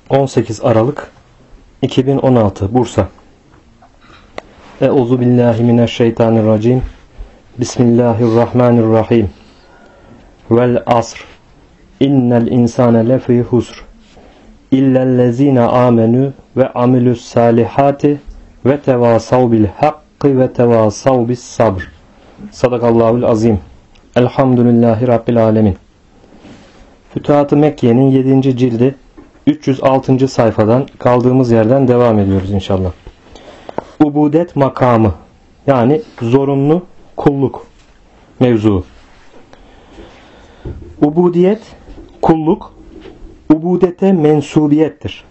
18 Aralık 2016 Bursa. Euzubillahimineşşeytanirracim. Bismillahirrahmanirrahim. Vel asr. İnnel insane lefî husr. İllellezîne âmenû ve amilus salihati ve tevâsav bil hakkı ve tevâsav bis sabr. Sadakallahul azim. Elhamdülillahi Rabbil alemin. Fütuhat-ı Mekke'nin 7. cildi 306. sayfadan kaldığımız yerden devam ediyoruz inşallah. Ubudet makamı, yani zorunlu kulluk mevzuu. Ubudiyet, kulluk, ubudete mensubiyettir.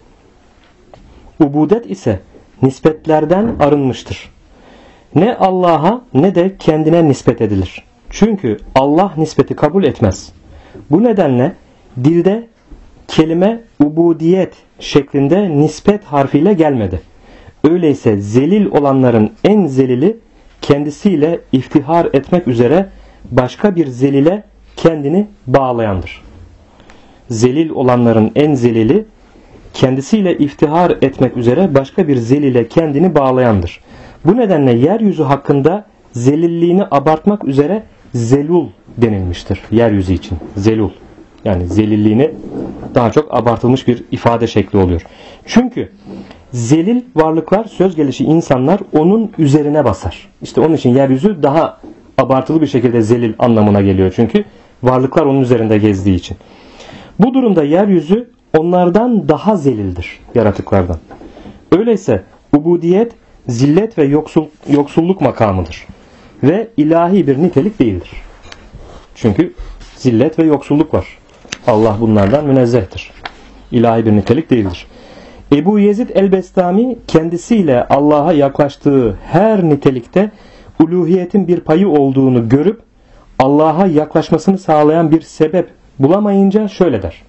Ubudet ise nispetlerden arınmıştır. Ne Allah'a ne de kendine nispet edilir. Çünkü Allah nispeti kabul etmez. Bu nedenle dilde kelime ubudiyet şeklinde nispet harfiyle gelmedi. Öyleyse zelil olanların en zelili kendisiyle iftihar etmek üzere başka bir zelile kendini bağlayandır. Zelil olanların en zelili kendisiyle iftihar etmek üzere başka bir zelile kendini bağlayandır. Bu nedenle yeryüzü hakkında zelilliğini abartmak üzere zelul denilmiştir. Yeryüzü için zelul. Yani zelilliğini daha çok abartılmış bir ifade şekli oluyor. Çünkü zelil varlıklar, söz gelişi insanlar onun üzerine basar. İşte onun için yeryüzü daha abartılı bir şekilde zelil anlamına geliyor. Çünkü varlıklar onun üzerinde gezdiği için. Bu durumda yeryüzü onlardan daha zelildir, yaratıklardan. Öyleyse ubudiyet zillet ve yoksulluk makamıdır. Ve ilahi bir nitelik değildir. Çünkü zillet ve yoksulluk var. Allah bunlardan münezzehtir. İlahi bir nitelik değildir. Ebu Yezid el-Bestami kendisiyle Allah'a yaklaştığı her nitelikte uluhiyetin bir payı olduğunu görüp Allah'a yaklaşmasını sağlayan bir sebep bulamayınca şöyle der: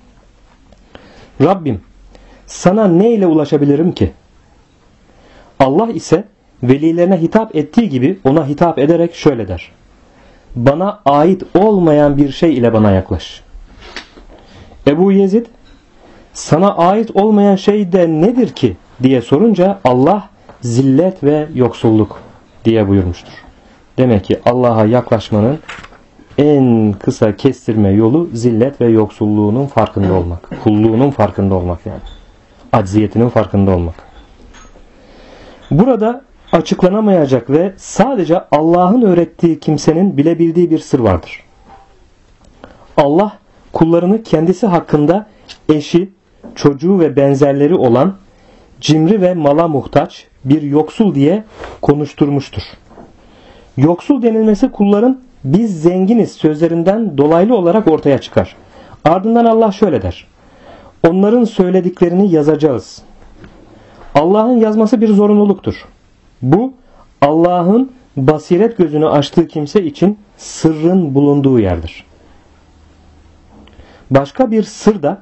Rabbim, sana ne ile ulaşabilirim ki? Allah ise velilerine hitap ettiği gibi ona hitap ederek şöyle der: bana ait olmayan bir şey ile bana yaklaş. Ebu Yezid, sana ait olmayan şey de nedir ki diye sorunca Allah zillet ve yoksulluk diye buyurmuştur. Demek ki Allah'a yaklaşmanın en kısa kestirme yolu zillet ve yoksulluğunun farkında olmak. Kulluğunun farkında olmak yani. Acziyetinin farkında olmak. Burada açıklanamayacak ve sadece Allah'ın öğrettiği kimsenin bilebildiği bir sır vardır. Allah kullarını kendisi hakkında eşi, çocuğu ve benzerleri olan cimri ve mala muhtaç bir yoksul diye konuşturmuştur. Yoksul denilmesi kulların biz zenginiz sözlerinden dolaylı olarak ortaya çıkar. Ardından Allah şöyle der: onların söylediklerini yazacağız. Allah'ın yazması bir zorunluluktur. Bu Allah'ın basiret gözünü açtığı kimse için sırrın bulunduğu yerdir. Başka bir sır da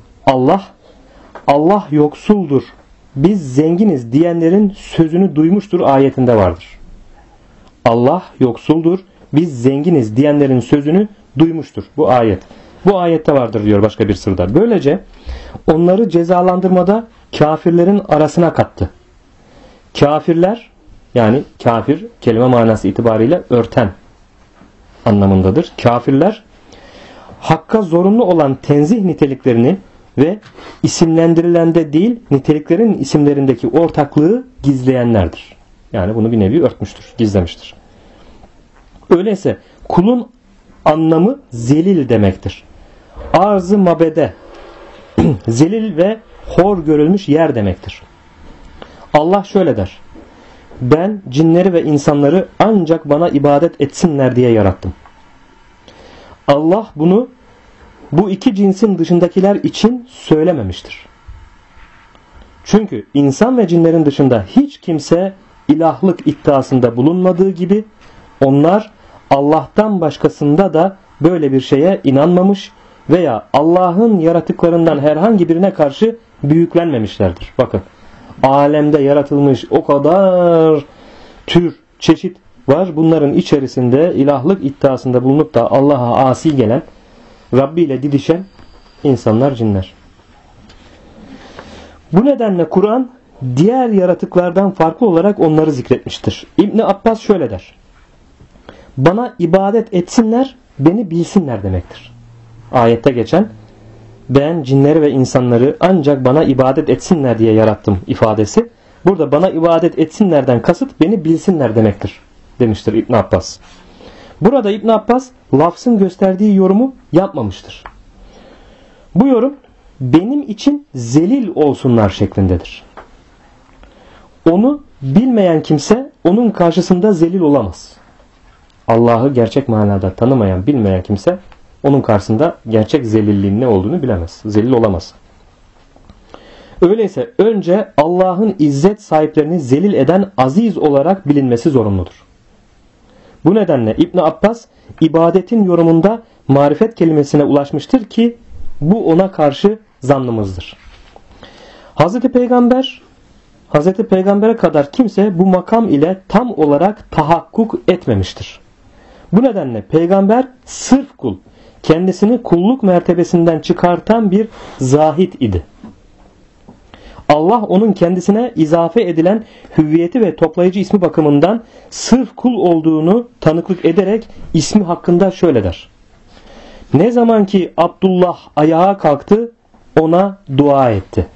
Allah yoksuldur, biz zenginiz diyenlerin sözünü duymuştur ayetinde vardır. Allah yoksuldur, biz zenginiz diyenlerin sözünü duymuştur. Bu ayet. Bu ayette vardır diyor başka bir sırda. Böylece onları cezalandırmada kafirlerin arasına kattı. Kafirler, yani kafir kelime manası itibariyle örten anlamındadır. Kafirler hakka zorunlu olan tenzih niteliklerini ve isimlendirilende değil niteliklerin isimlerindeki ortaklığı gizleyenlerdir. Yani bunu bir nevi örtmüştür, gizlemiştir. Öyleyse kulun anlamı zelil demektir. Arz-ı mabede zelil ve hor görülmüş yer demektir. Allah şöyle der: ben cinleri ve insanları ancak bana ibadet etsinler diye yarattım. Allah bunu bu iki cinsin dışındakiler için söylememiştir. Çünkü insan ve cinlerin dışında hiç kimse ilahlık iddiasında bulunmadığı gibi onlar Allah'tan başkasında da böyle bir şeye inanmamış veya Allah'ın yaratıklarından herhangi birine karşı büyüklenmemişlerdir. Bakın, alemde yaratılmış o kadar tür, çeşit var. Bunların içerisinde ilahlık iddiasında bulunup da Allah'a asi gelen, Rabbi ile didişen insanlar, cinler. Bu nedenle Kur'an diğer yaratıklardan farklı olarak onları zikretmiştir. İbn Abbas şöyle der: bana ibadet etsinler, beni bilsinler demektir. Ayette geçen ben cinleri ve insanları ancak bana ibadet etsinler diye yarattım ifadesi, burada bana ibadet etsinlerden kasıt beni bilsinler demektir demiştir İbn Abbas. Burada İbn Abbas lafzın gösterdiği yorumu yapmamıştır. Bu yorum benim için zelil olsunlar şeklindedir. Onu bilmeyen kimse onun karşısında zelil olamaz. Allah'ı gerçek manada tanımayan, bilmeyen kimse onun karşısında gerçek zelilliğin ne olduğunu bilemez. Zelil olamaz. Öyleyse önce Allah'ın izzet sahiplerini zelil eden aziz olarak bilinmesi zorunludur. Bu nedenle İbn Abbas ibadetin yorumunda marifet kelimesine ulaşmıştır ki bu ona karşı zannımızdır. Hazreti Peygamber'e kadar kimse bu makam ile tam olarak tahakkuk etmemiştir. Bu nedenle peygamber sırf kul, kendisini kulluk mertebesinden çıkartan bir zahid idi. Allah onun kendisine izafe edilen hüviyeti ve toplayıcı ismi bakımından sırf kul olduğunu tanıklık ederek ismi hakkında şöyle der: ne zaman ki Abdullah ayağa kalktı, ona dua etti.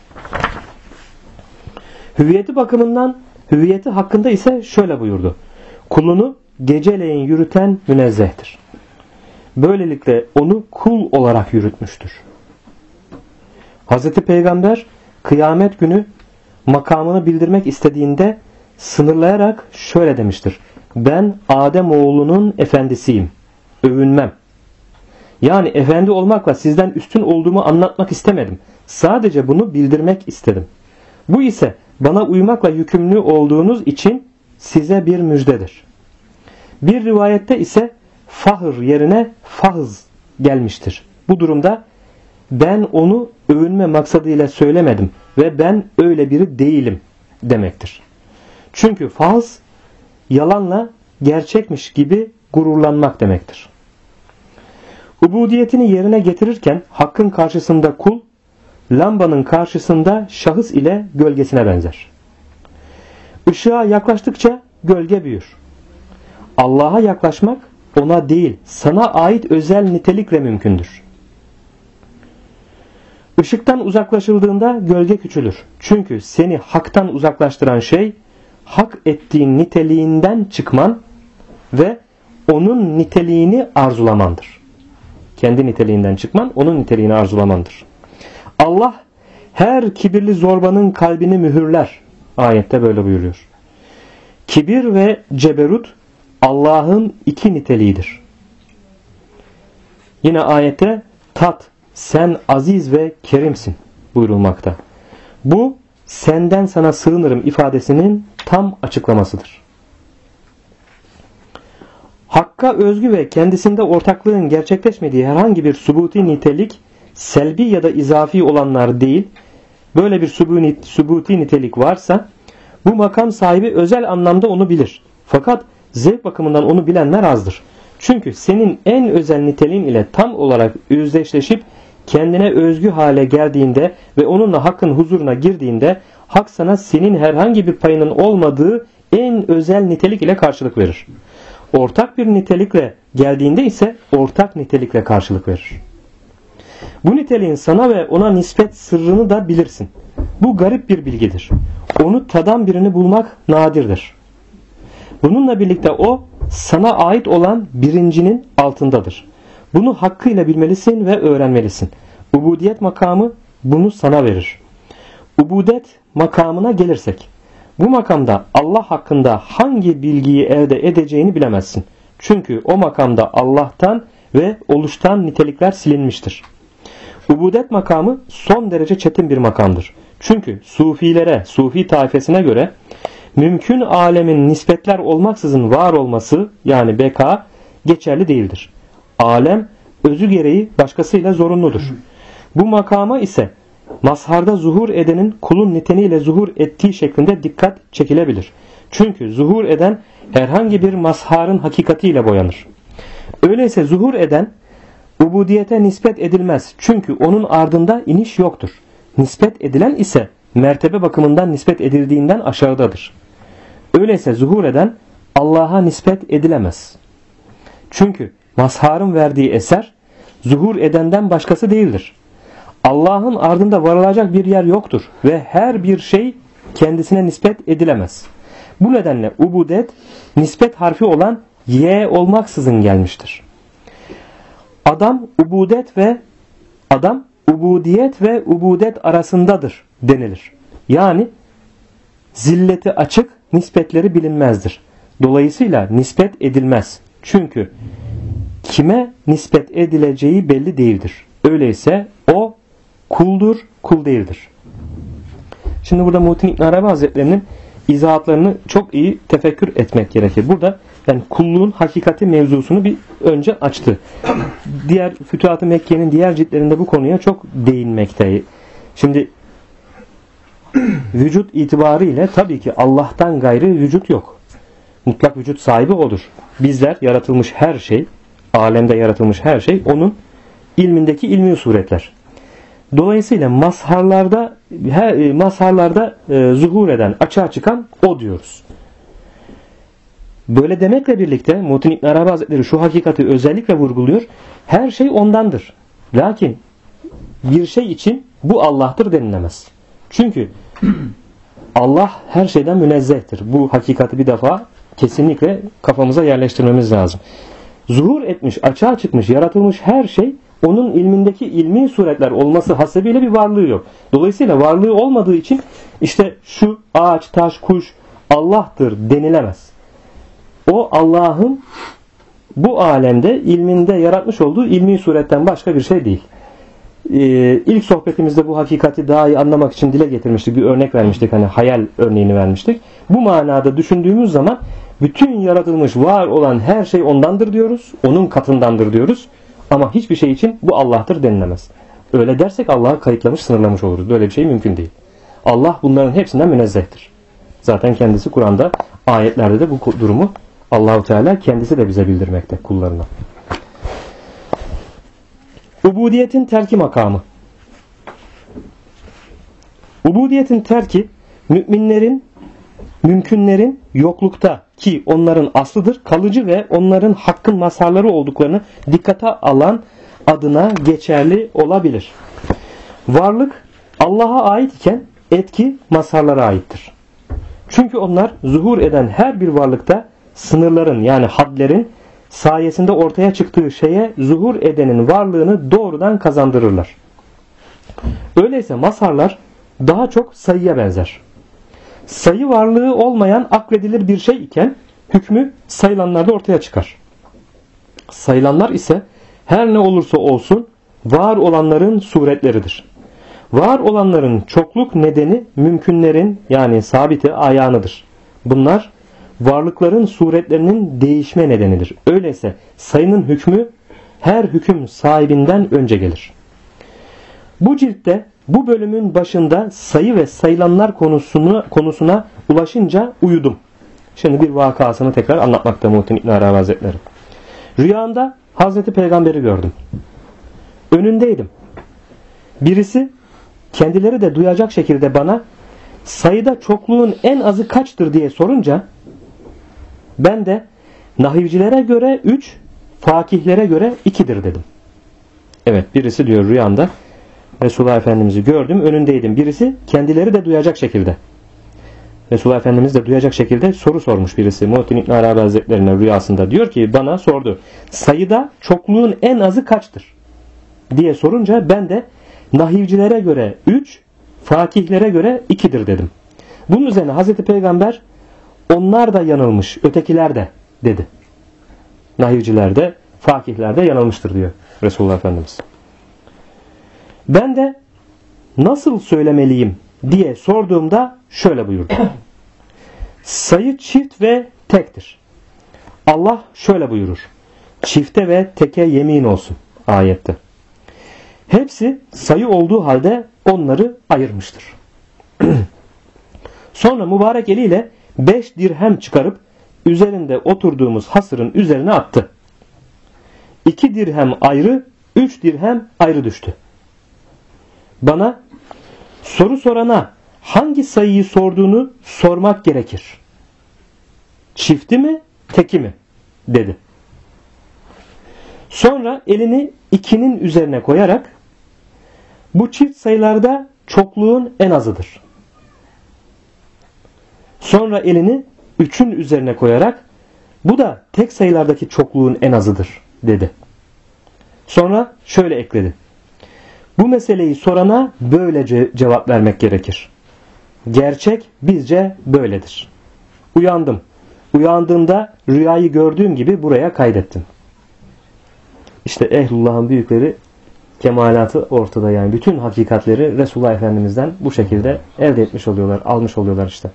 Hüviyeti hakkında ise şöyle buyurdu: kulunu geceleyin yürüten münezzehtir. Böylelikle onu kul olarak yürütmüştür. Hazreti Peygamber kıyamet günü makamını bildirmek istediğinde sınırlayarak şöyle demiştir: ben Adem oğlunun efendisiyim, övünmem. Yani efendi olmakla sizden üstün olduğumu anlatmak istemedim. Sadece bunu bildirmek istedim. Bu ise bana uymakla yükümlü olduğunuz için size bir müjdedir. Bir rivayette ise fahır yerine fahız gelmiştir. Bu durumda ben onu övünme maksadıyla söylemedim ve ben öyle biri değilim demektir. Çünkü fahız yalanla gerçekmiş gibi gururlanmak demektir. Ubudiyetini yerine getirirken hakkın karşısında kul, lambanın karşısında şahıs ile gölgesine benzer. Işığa yaklaştıkça gölge büyür. Allah'a yaklaşmak ona değil, sana ait özel nitelikle mümkündür. Işıktan uzaklaşıldığında gölge küçülür. Çünkü seni haktan uzaklaştıran şey, hak ettiğin niteliğinden çıkman ve onun niteliğini arzulamandır. Kendi niteliğinden çıkman, onun niteliğini arzulamandır. Allah her kibirli zorbanın kalbini mühürler. Ayette böyle buyuruyor. Kibir ve ceberut Allah'ın iki niteliğidir. Yine ayette tat, sen aziz ve kerimsin buyurulmakta. Bu senden sana sığınırım ifadesinin tam açıklamasıdır. Hakka özgü ve kendisinde ortaklığın gerçekleşmediği herhangi bir subuti nitelik selbi ya da izafi olanlar değil, böyle bir subuti nitelik varsa bu makam sahibi özel anlamda onu bilir. Fakat zevk bakımından onu bilenler azdır. Çünkü senin en özel niteliğin ile tam olarak özdeşleşip kendine özgü hale geldiğinde ve onunla hakkın huzuruna girdiğinde hak sana senin herhangi bir payının olmadığı en özel nitelik ile karşılık verir. Ortak bir nitelikle geldiğinde ise ortak nitelikle karşılık verir. Bu niteliğin sana ve ona nispet sırrını da bilirsin. Bu garip bir bilgidir. Onu tadan birini bulmak nadirdir. Bununla birlikte o sana ait olan birincinin altındadır. Bunu hakkıyla bilmelisin ve öğrenmelisin. Ubudiyet makamı bunu sana verir. Ubudet makamına gelirsek, bu makamda Allah hakkında hangi bilgiyi elde edeceğini bilemezsin. Çünkü o makamda Allah'tan ve oluştan nitelikler silinmiştir. Ubudet makamı son derece çetin bir makamdır. Çünkü sufilere, sufi taifesine göre mümkün alemin nispetler olmaksızın var olması, yani beka, geçerli değildir. Alem özü gereği başkasıyla zorunludur. Bu makama ise mazharda zuhur edenin kulun niteliğiyle zuhur ettiği şeklinde dikkat çekilebilir. Çünkü zuhur eden herhangi bir mazharın hakikatiyle boyanır. Öyleyse zuhur eden ubudiyete nispet edilmez. Çünkü onun ardında iniş yoktur. Nispet edilen ise mertebe bakımından nispet edildiğinden aşağıdadır. Öyleyse zuhur eden Allah'a nispet edilemez. Çünkü mazharın verdiği eser zuhur edenden başkası değildir. Allah'ın ardında varılacak bir yer yoktur ve her bir şey kendisine nispet edilemez. Bu nedenle ubudet nispet harfi olan y olmaksızın gelmiştir. Adam ubudiyet ve ubudet arasındadır denilir. Yani zilleti açık, nispetleri bilinmezdir. Dolayısıyla nispet edilmez. Çünkü kime nispet edileceği belli değildir. Öyleyse o kuldur, kul değildir. Şimdi burada Muhittin İbn Arabi Hazretlerinin izahatlarını çok iyi tefekkür etmek gerekir. Burada yani kulluğun hakikati mevzusunu bir önce açtı. Diğer Fütuhat-ı Mekke'nin diğer ciltlerinde bu konuya çok değinmekte. Şimdi vücut itibariyle tabii ki Allah'tan gayrı vücut yok. Mutlak vücut sahibi O'dur. Bizler yaratılmış her şey, alemde yaratılmış her şey O'nun ilmindeki ilmi suretler. Dolayısıyla mazharlarda zuhur eden, açığa çıkan O diyoruz. Böyle demekle birlikte Muhittin İbn Arabi Hazretleri şu hakikati özellikle vurguluyor. Her şey ondandır. Lakin bir şey için bu Allah'tır denilemez. Çünkü Allah her şeyden münezzehtir. Bu hakikati bir defa kesinlikle kafamıza yerleştirmemiz lazım. Zuhur etmiş, açığa çıkmış, yaratılmış her şey onun ilmindeki ilmi suretler olması hasebiyle bir varlığı yok. Dolayısıyla varlığı olmadığı için işte şu ağaç, taş, kuş Allah'tır denilemez. O Allah'ın bu alemde ilminde yaratmış olduğu ilmi suretten başka bir şey değil. İlk sohbetimizde bu hakikati daha iyi anlamak için dile getirmiştik. Bir örnek vermiştik. Hani hayal örneğini vermiştik. Bu manada düşündüğümüz zaman bütün yaratılmış var olan her şey ondandır diyoruz. Onun katındandır diyoruz. Ama hiçbir şey için bu Allah'tır denilemez. Öyle dersek Allah'ı kayıtlamış, sınırlamış oluruz. Böyle bir şey mümkün değil. Allah bunların hepsinden münezzehtir. Zaten kendisi Kur'an'da ayetlerde de bu durumu Allah-u Teala kendisi de bize bildirmekte kullarına. Ubudiyetin terki makamı. Ubudiyetin terki mümkünlerin yoklukta ki onların aslıdır, kalıcı ve onların hakkın mazharları olduklarını dikkate alan adına geçerli olabilir. Varlık Allah'a ait iken etki mazharlara aittir. Çünkü onlar zuhur eden her bir varlıkta sınırların yani hadlerin sayesinde ortaya çıktığı şeye zuhur edenin varlığını doğrudan kazandırırlar. Öyleyse mazharlar daha çok sayıya benzer. Sayı varlığı olmayan akledilir bir şey iken hükmü sayılanlarda ortaya çıkar. Sayılanlar ise her ne olursa olsun var olanların suretleridir. Var olanların çokluk nedeni mümkünlerin yani sabiti ayağınıdır. Bunlar varlıkların suretlerinin değişme nedenidir. Öyleyse sayının hükmü her hüküm sahibinden önce gelir. Bu ciltte bu bölümün başında sayı ve sayılanlar konusuna ulaşınca uyudum. Şimdi bir vakasını tekrar anlatmakta Muhittin İbn Arabi Hazretleri. Rüyamda Hazreti Peygamber'i gördüm. Önündeydim. Birisi kendileri de duyacak şekilde bana sayıda çokluğun en azı kaçtır diye sorunca ben de nahivcilere göre 3, fakihlere göre 2'dir dedim. Evet, birisi diyor rüyamda Resulullah Efendimiz'i gördüm, önündeydim. Birisi kendileri de duyacak şekilde. Resulullah Efendimiz de duyacak şekilde soru sormuş birisi. Muhittin İbn Arabi Hazretlerine rüyasında diyor ki bana sordu. Sayıda çokluğun en azı kaçtır? Diye sorunca ben de nahivcilere göre 3, fakihlere göre 2'dir dedim. Bunun üzerine Hazreti Peygamber onlar da yanılmış, ötekiler de dedi. Nahivciler de, fakihler de yanılmıştır diyor Resulullah Efendimiz. Ben de nasıl söylemeliyim diye sorduğumda şöyle buyurdu. Sayı çift ve tektir. Allah şöyle buyurur. Çifte ve teke yemin olsun ayette. Hepsi sayı olduğu halde onları ayırmıştır. Sonra mübarek eliyle 5 dirhem çıkarıp üzerinde oturduğumuz hasırın üzerine attı. 2 dirhem ayrı, 3 dirhem ayrı düştü. Bana soru sorana hangi sayıyı sorduğunu sormak gerekir. Çifti mi, teki mi? Dedi. Sonra elini 2'nin üzerine koyarak bu çift sayılarda çokluğun en azıdır. Sonra elini 3'ün üzerine koyarak bu da tek sayılardaki çokluğun en azıdır dedi. Sonra şöyle ekledi. Bu meseleyi sorana böylece cevap vermek gerekir. Gerçek bizce böyledir. Uyandım. Uyandığımda rüyayı gördüğüm gibi buraya kaydettim. İşte ehlullah'ın büyükleri kemalatı ortada, yani bütün hakikatleri Resulullah Efendimiz'den bu şekilde elde etmiş oluyorlar, almış oluyorlar işte.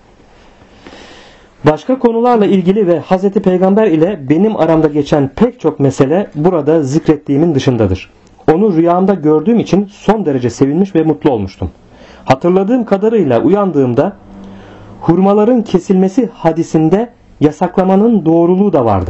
Başka konularla ilgili ve Hz. Peygamber ile benim aramda geçen pek çok mesele burada zikrettiğimin dışındadır. Onu rüyamda gördüğüm için son derece sevinmiş ve mutlu olmuştum. Hatırladığım kadarıyla uyandığımda hurmaların kesilmesi hadisinde yasaklamanın doğruluğu da vardı.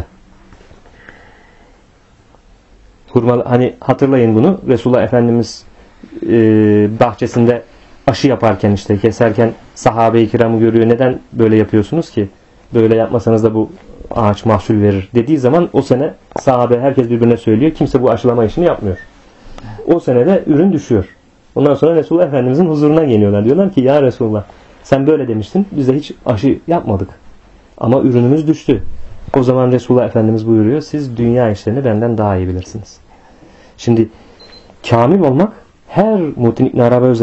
Hani hatırlayın bunu, Resulullah Efendimiz bahçesinde aşı yaparken, işte keserken sahabe-i kiramı görüyor. Neden böyle yapıyorsunuz ki? Böyle yapmasanız da bu ağaç mahsul verir dediği zaman o sene sahabe herkes birbirine söylüyor. Kimse bu aşılama işini yapmıyor. O senede ürün düşüyor. Ondan sonra Resulullah Efendimizin huzuruna geliyorlar. Diyorlar ki ya Resulullah sen böyle demiştin. Biz de hiç aşı yapmadık. Ama ürünümüz düştü. O zaman Resulullah Efendimiz buyuruyor. Siz dünya işlerini benden daha iyi bilirsiniz. Şimdi kamil olmak, her Muhittin İbn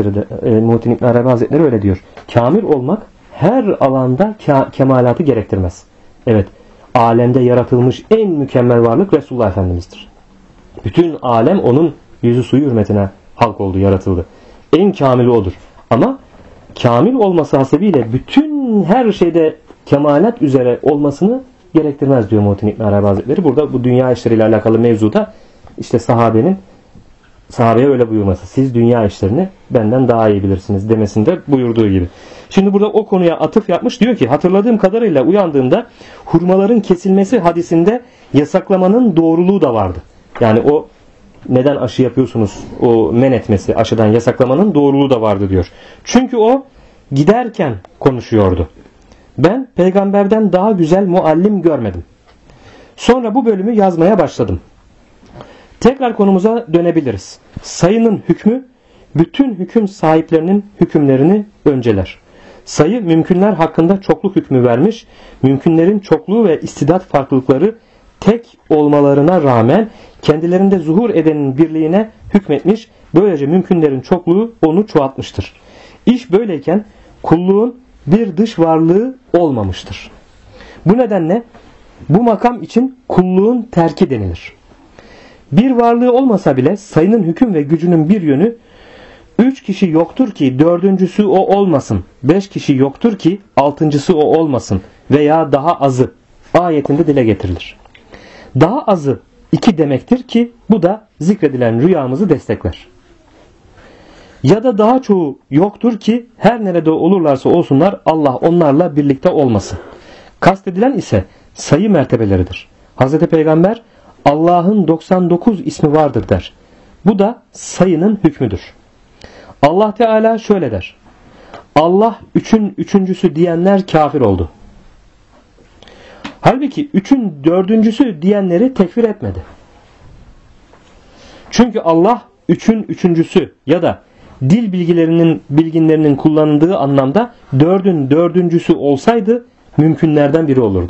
Arabi Hazretleri öyle diyor. Kamil olmak her alanda kemalatı gerektirmez. Evet, alemde yaratılmış en mükemmel varlık Resulullah Efendimiz'dir. Bütün alem onun yüzü suyu hürmetine halk oldu, yaratıldı. En kamili odur. Ama kamil olması hasebiyle bütün her şeyde kemalat üzere olmasını gerektirmez diyor Muhittin İbn Arabi Hazretleri. Burada bu dünya işleriyle alakalı mevzuda işte sahabeye öyle buyurması. Siz dünya işlerini benden daha iyi bilirsiniz demesinde buyurduğu gibi. Şimdi burada o konuya atıf yapmış, diyor ki hatırladığım kadarıyla uyandığımda hurmaların kesilmesi hadisinde yasaklamanın doğruluğu da vardı. Yani o neden aşı yapıyorsunuz, o men etmesi, aşıdan yasaklamanın doğruluğu da vardı diyor. Çünkü o giderken konuşuyordu. Ben peygamberden daha güzel muallim görmedim. Sonra bu bölümü yazmaya başladım. Tekrar konumuza dönebiliriz. Sayının hükmü bütün hüküm sahiplerinin hükümlerini önceler. Sayı mümkünler hakkında çokluk hükmü vermiş. Mümkünlerin çokluğu ve istidat farklılıkları tek olmalarına rağmen kendilerinde zuhur edenin birliğine hükmetmiş. Böylece mümkünlerin çokluğu onu çoğaltmıştır. İş böyleyken kulluğun bir dış varlığı olmamıştır. Bu nedenle bu makam için kulluğun terki denilir. Bir varlığı olmasa bile sayının hüküm ve gücünün bir yönü, 3 kişi yoktur ki dördüncüsü o olmasın, 5 kişi yoktur ki altıncısı o olmasın veya daha azı ayetinde dile getirilir. Daha azı 2 demektir ki bu da zikredilen rüyamızı destekler. Ya da daha çoğu yoktur ki her nerede olurlarsa olsunlar Allah onlarla birlikte olmasın. Kastedilen ise sayı mertebeleridir. Hz. Peygamber Allah'ın 99 ismi vardır der. Bu da sayının hükmüdür. Allah Teala şöyle der. Allah 3'ün üçüncüsü diyenler kafir oldu. Halbuki 3'ün dördüncüsü diyenleri tekfir etmedi. Çünkü Allah 3'ün üçüncüsü ya da dil bilginlerinin kullanıldığı anlamda 4'ün dördüncüsü olsaydı mümkünlerden biri olurdu.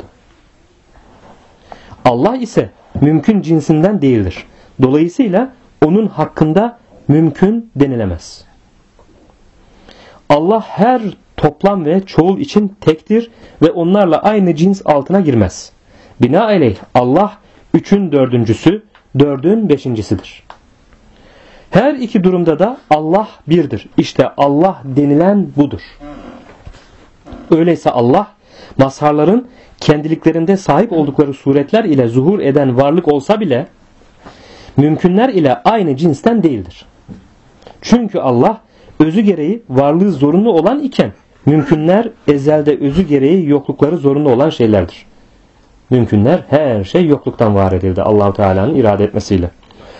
Allah ise mümkün cinsinden değildir. Dolayısıyla onun hakkında mümkün denilemez. Allah her toplam ve çoğul için tektir ve onlarla aynı cins altına girmez. Binaenaleyh Allah 3'ün dördüncüsü, 4'ün beşincisidir. Her iki durumda da Allah birdir. İşte Allah denilen budur. Öyleyse Allah mazharların kendiliklerinde sahip oldukları suretler ile zuhur eden varlık olsa bile mümkünler ile aynı cinsten değildir. Çünkü Allah özü gereği varlığı zorunlu olan iken mümkünler ezelde özü gereği yoklukları zorunlu olan şeylerdir. Mümkünler her şey yokluktan var edildi Allah-u Teala'nın irade etmesiyle.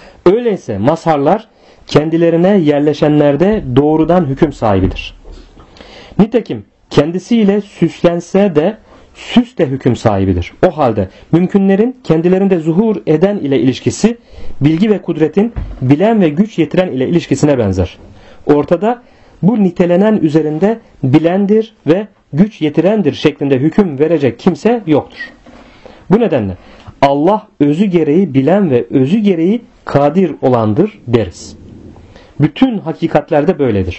Öyleyse mazharlar kendilerine yerleşenlerde doğrudan hüküm sahibidir. Nitekim kendisiyle süslense de süs de hüküm sahibidir. O halde mümkünlerin kendilerinde zuhur eden ile ilişkisi, bilgi ve kudretin bilen ve güç yetiren ile ilişkisine benzer. Ortada bu nitelenen üzerinde bilendir ve güç yetirendir şeklinde hüküm verecek kimse yoktur. Bu nedenle Allah özü gereği bilen ve özü gereği kadir olandır deriz. Bütün hakikatlerde böyledir.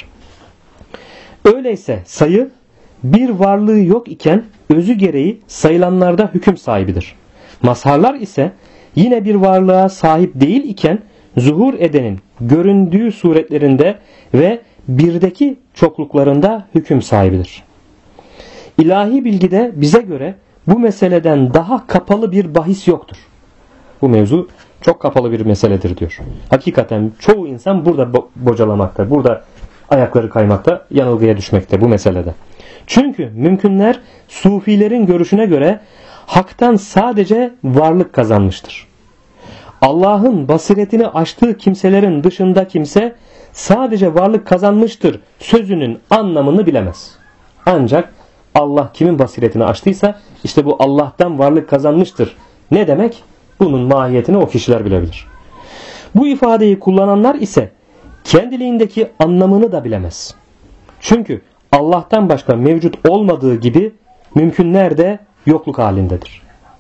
Öyleyse sayı bir varlığı yok iken özü gereği sayılanlarda hüküm sahibidir. Mazharlar ise yine bir varlığa sahip değil iken zuhur edenin göründüğü suretlerinde ve birdeki çokluklarında hüküm sahibidir. İlahi bilgide bize göre bu meseleden daha kapalı bir bahis yoktur. Bu mevzu çok kapalı bir meseledir diyor. Hakikaten çoğu insan burada bocalamakta, burada ayakları kaymakta, yanılgıya düşmekte bu meselede. Çünkü mümkünler sufilerin görüşüne göre haktan sadece varlık kazanmıştır. Allah'ın basiretini açtığı kimselerin dışında kimse sadece varlık kazanmıştır sözünün anlamını bilemez. Ancak Allah kimin basiretini açtıysa işte bu Allah'tan varlık kazanmıştır. Ne demek? Bunun mahiyetini o kişiler bilebilir. Bu ifadeyi kullananlar ise kendiliğindeki anlamını da bilemez. Çünkü Allah'tan başka mevcut olmadığı gibi mümkünler de yokluk halindedir.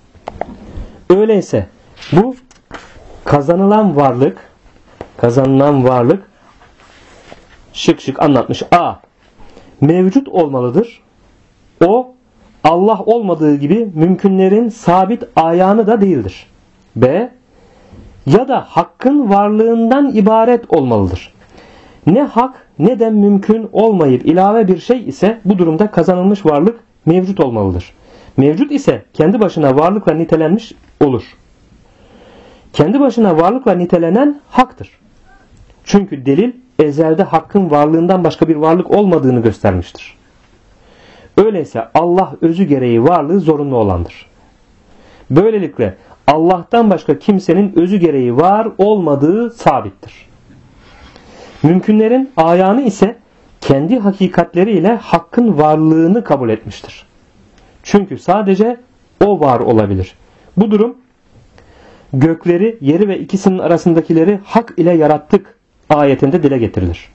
Öyleyse bu kazanılan varlık şık şık anlatmış. A. Mevcut olmalıdır. O Allah olmadığı gibi mümkünlerin sabit ayağını da değildir. B. Ya da hakkın varlığından ibaret olmalıdır. Ne hak ne de mümkün olmayıp ilave bir şey ise bu durumda kazanılmış varlık mevcut olmalıdır. Mevcut ise kendi başına varlıkla nitelenmiş olur. Kendi başına varlıkla nitelenen haktır. Çünkü delil ezelde hakkın varlığından başka bir varlık olmadığını göstermiştir. Öyleyse Allah özü gereği varlığı zorunlu olandır. Böylelikle Allah'tan başka kimsenin özü gereği var olmadığı sabittir. Mümkünlerin ayağını ise kendi hakikatleriyle hakkın varlığını kabul etmiştir. Çünkü sadece o var olabilir. Bu durum gökleri, yeri ve ikisinin arasındakileri hak ile yarattık ayetinde dile getirilir.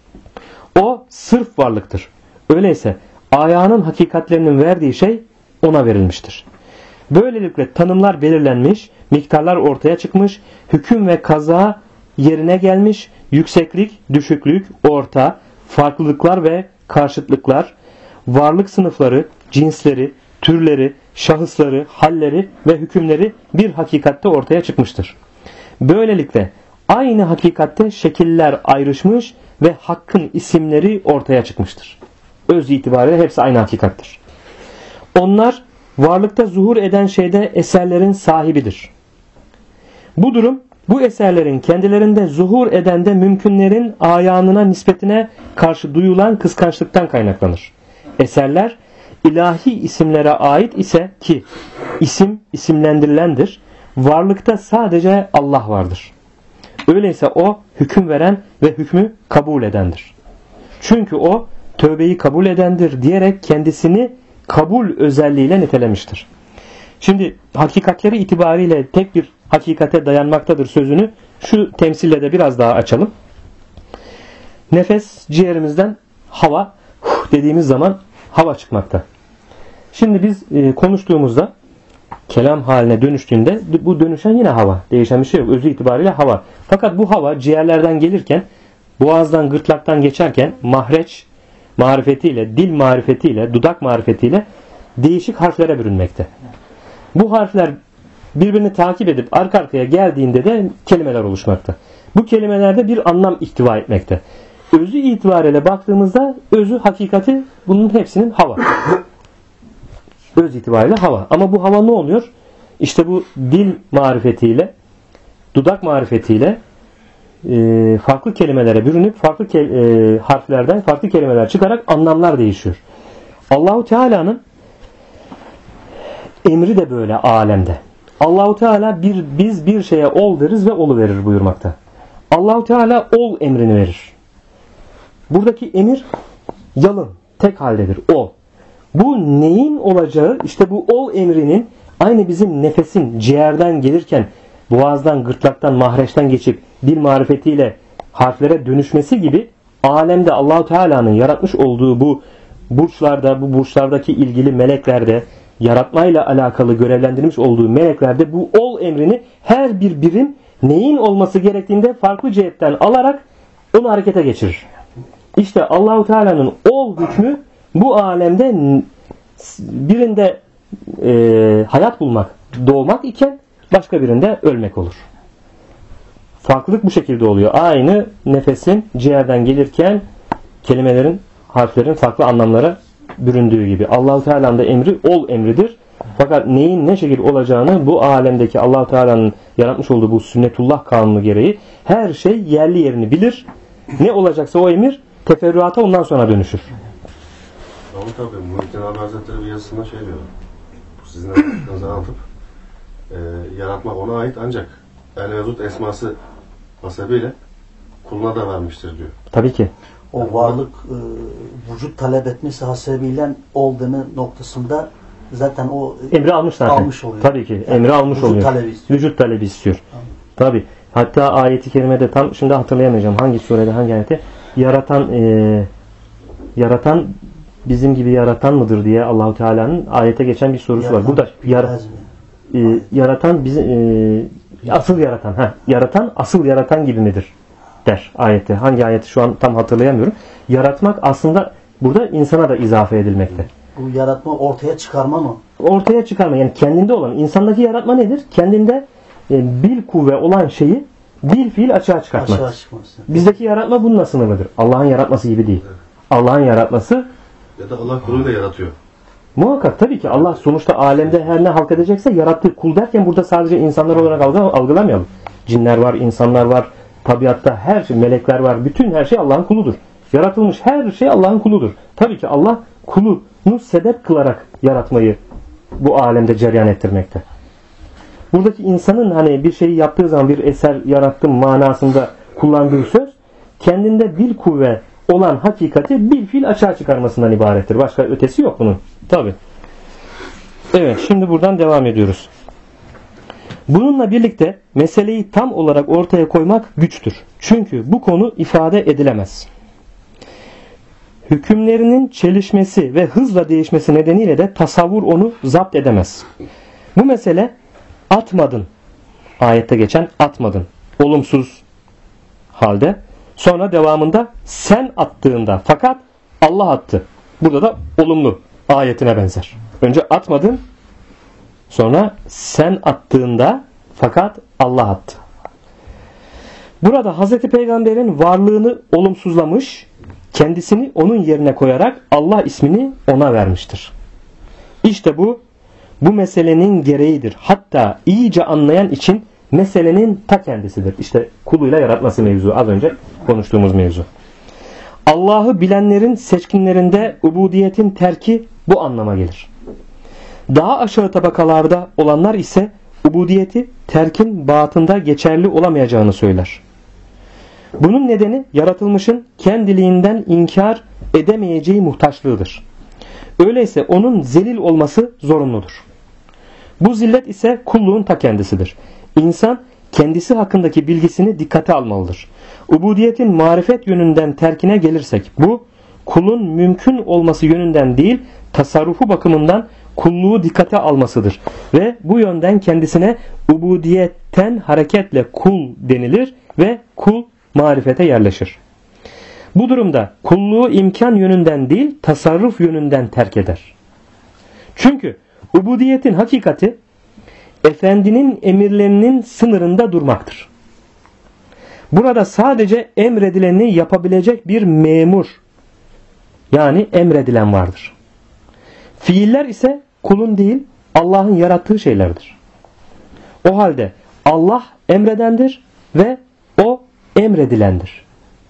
O sırf varlıktır. Öyleyse ayağının hakikatlerinin verdiği şey ona verilmiştir. Böylelikle tanımlar belirlenmiş, miktarlar ortaya çıkmış, hüküm ve kaza yerine gelmiş, yükseklik, düşüklük, orta, farklılıklar ve karşıtlıklar, varlık sınıfları, cinsleri, türleri, şahısları, halleri ve hükümleri bir hakikatte ortaya çıkmıştır. Böylelikle aynı hakikatte şekiller ayrışmış ve hakkın isimleri ortaya çıkmıştır. Öz itibariyle hepsi aynı hakikattir. Onlar varlıkta zuhur eden şeyde eserlerin sahibidir. Bu durum bu eserlerin kendilerinde zuhur edende mümkünlerin ayağına nispetine karşı duyulan kıskançlıktan kaynaklanır. Eserler ilahi isimlere ait ise ki isim isimlendirilendir. Varlıkta sadece Allah vardır. Öyleyse o hüküm veren ve hükmü kabul edendir. Çünkü o tövbeyi kabul edendir diyerek kendisini kabul özelliğiyle nitelemiştir. Şimdi hakikatleri itibariyle tek bir hakikate dayanmaktadır sözünü şu temsille de biraz daha açalım. Nefes ciğerimizden hava dediğimiz zaman hava çıkmakta. Şimdi biz konuştuğumuzda kelam haline dönüştüğünde bu dönüşen yine hava. Değişen bir şey yok. Özü itibariyle hava. Fakat bu hava ciğerlerden gelirken, boğazdan, gırtlaktan geçerken mahreç marifetiyle, dil marifetiyle, dudak marifetiyle değişik harflere bürünmekte. Bu harfler birbirini takip edip arka arkaya geldiğinde de kelimeler oluşmakta. Bu kelimelerde bir anlam ihtiva etmekte. Özü itibariyle baktığımızda özü, hakikati bunun hepsinin hava. Öz itibariyle hava. Ama bu hava ne oluyor? İşte bu dil marifetiyle, dudak marifetiyle farklı kelimelere bürünüp farklı harflerden farklı kelimeler çıkarak anlamlar değişiyor. Allahu Teala'nın emri de böyle alemde. Allahu Teala biz bir şeye ol deriz ve oluverir buyurmakta. Allahu Teala ol emrini verir. Buradaki emir yalın. tek haldedir. Ol. Bu neyin olacağı, işte bu ol emrinin aynı bizim nefesin ciğerden gelirken boğazdan, gırtlaktan, mahreçten geçip dil marifetiyle harflere dönüşmesi gibi alemde Allahu Teala'nın yaratmış olduğu bu burçlarda, bu burçlardaki ilgili meleklerde, yaratmayla alakalı görevlendirilmiş olduğu meleklerde bu ol emrini her bir birim neyin olması gerektiğinde farklı cihetten alarak onu harekete geçirir. İşte Allahu Teala'nın ol hükmü bu alemde birinde hayat bulmak, doğmak iken başka birinde ölmek olur. Farklılık bu şekilde oluyor. Aynı nefesin ciğerden gelirken kelimelerin, harflerin farklı anlamlara büründüğü gibi. Allahu Teala'nın da emri ol emridir. Fakat neyin ne şekilde olacağını bu alemdeki Allahu Teala'nın yaratmış olduğu bu sünnetullah kanunu gereği her şey yerli yerini bilir. Ne olacaksa o emir teferruata ondan sonra dönüşür. Ama tabii Muhittin abi Hazretleri bir yazısında şey diyor. Sizin anlattıklarınızı anlatıp yaratmak ona ait ancak el-Vedud esması hasebiyle kuluna da vermiştir diyor. Tabii ki. O varlık vücut talep etmesi hasebiyle ol deme noktasında zaten o emri almış zaten. Almış oluyor. Tabii ki. Yani emri almış vücut oluyor. Talebi istiyor. Vücut talebi istiyor. Tabii. Hatta ayeti kerimede tam şimdi hatırlayamayacağım hangi surede hangi ayette yaratan bizim gibi yaratan mıdır diye Allahu Teala'nın ayete geçen bir sorusu var. Burada yaratan bizim asıl yaratan yaratan asıl yaratan gibi midir der ayette. Hangi ayeti şu an tam hatırlayamıyorum. Yaratmak aslında burada insana da izafe edilmekte. Bu yaratma ortaya çıkarma mı? Ortaya çıkarma yani kendinde olan. İnsandaki yaratma nedir? Kendinde bil kuvve olan şeyi bil fiil açığa çıkartmak. Bizdeki yaratma bununla sınırlıdır. Allah'ın yaratması gibi değil. Allah'ın yaratması ya da Allah kuluyla yaratıyor. Muhakkak tabii ki Allah sonuçta alemde her ne halk edecekse yarattığı kul derken burada sadece insanlar olarak algılamayalım. Cinler var, insanlar var, tabiatta her şey, melekler var. Bütün her şey Allah'ın kuludur. Yaratılmış her şey Allah'ın kuludur. Tabii ki Allah kulunu sebep kılarak yaratmayı bu alemde cereyan ettirmekte. Buradaki insanın hani bir şeyi yaptığı zaman bir eser yarattım manasında kullandığı söz kendinde bir kuvve olan hakikati bil fiil açığa çıkarmasından ibarettir. Başka ötesi yok bunun. Tabii. Evet, şimdi buradan devam ediyoruz. Bununla birlikte meseleyi tam olarak ortaya koymak güçtür. Çünkü bu konu ifade edilemez. Hükümlerinin çelişmesi ve hızla değişmesi nedeniyle de tasavvur onu zapt edemez. Bu mesele atmadın. Ayette geçen atmadın. Olumsuz halde. Sonra devamında sen attığında fakat Allah attı. Burada da olumlu ayetine benzer. Önce atmadın. Sonra sen attığında fakat Allah attı. Burada Hz. Peygamber'in varlığını olumsuzlamış, kendisini onun yerine koyarak Allah ismini ona vermiştir. İşte bu meselenin gereğidir. Hatta iyice anlayan için meselenin ta kendisidir. İşte kuluyla yaratması mevzu. Az önce konuştuğumuz mevzu. Allah'ı bilenlerin seçkinlerinde ubudiyetin terki bu anlama gelir. Daha aşağı tabakalarda olanlar ise ubudiyeti terkin batında geçerli olamayacağını söyler. Bunun nedeni yaratılmışın kendiliğinden inkar edemeyeceği muhtaçlığıdır. Öyleyse onun zelil olması zorunludur. Bu zillet ise kulluğun ta kendisidir. İnsan kendisi hakkındaki bilgisini dikkate almalıdır. Ubudiyetin marifet yönünden terkine gelirsek bu kulun mümkün olması yönünden değil tasarrufu bakımından kulluğu dikkate almasıdır. Ve bu yönden kendisine ubudiyetten hareketle kul denilir ve kul marifete yerleşir. Bu durumda kulluğu imkan yönünden değil tasarruf yönünden terk eder. Çünkü ubudiyetin hakikati efendinin emirlerinin sınırında durmaktır. Burada sadece emredileni yapabilecek bir memur yani emredilen vardır. Fiiller ise kulun değil Allah'ın yarattığı şeylerdir. O halde Allah emredendir ve o emredilendir.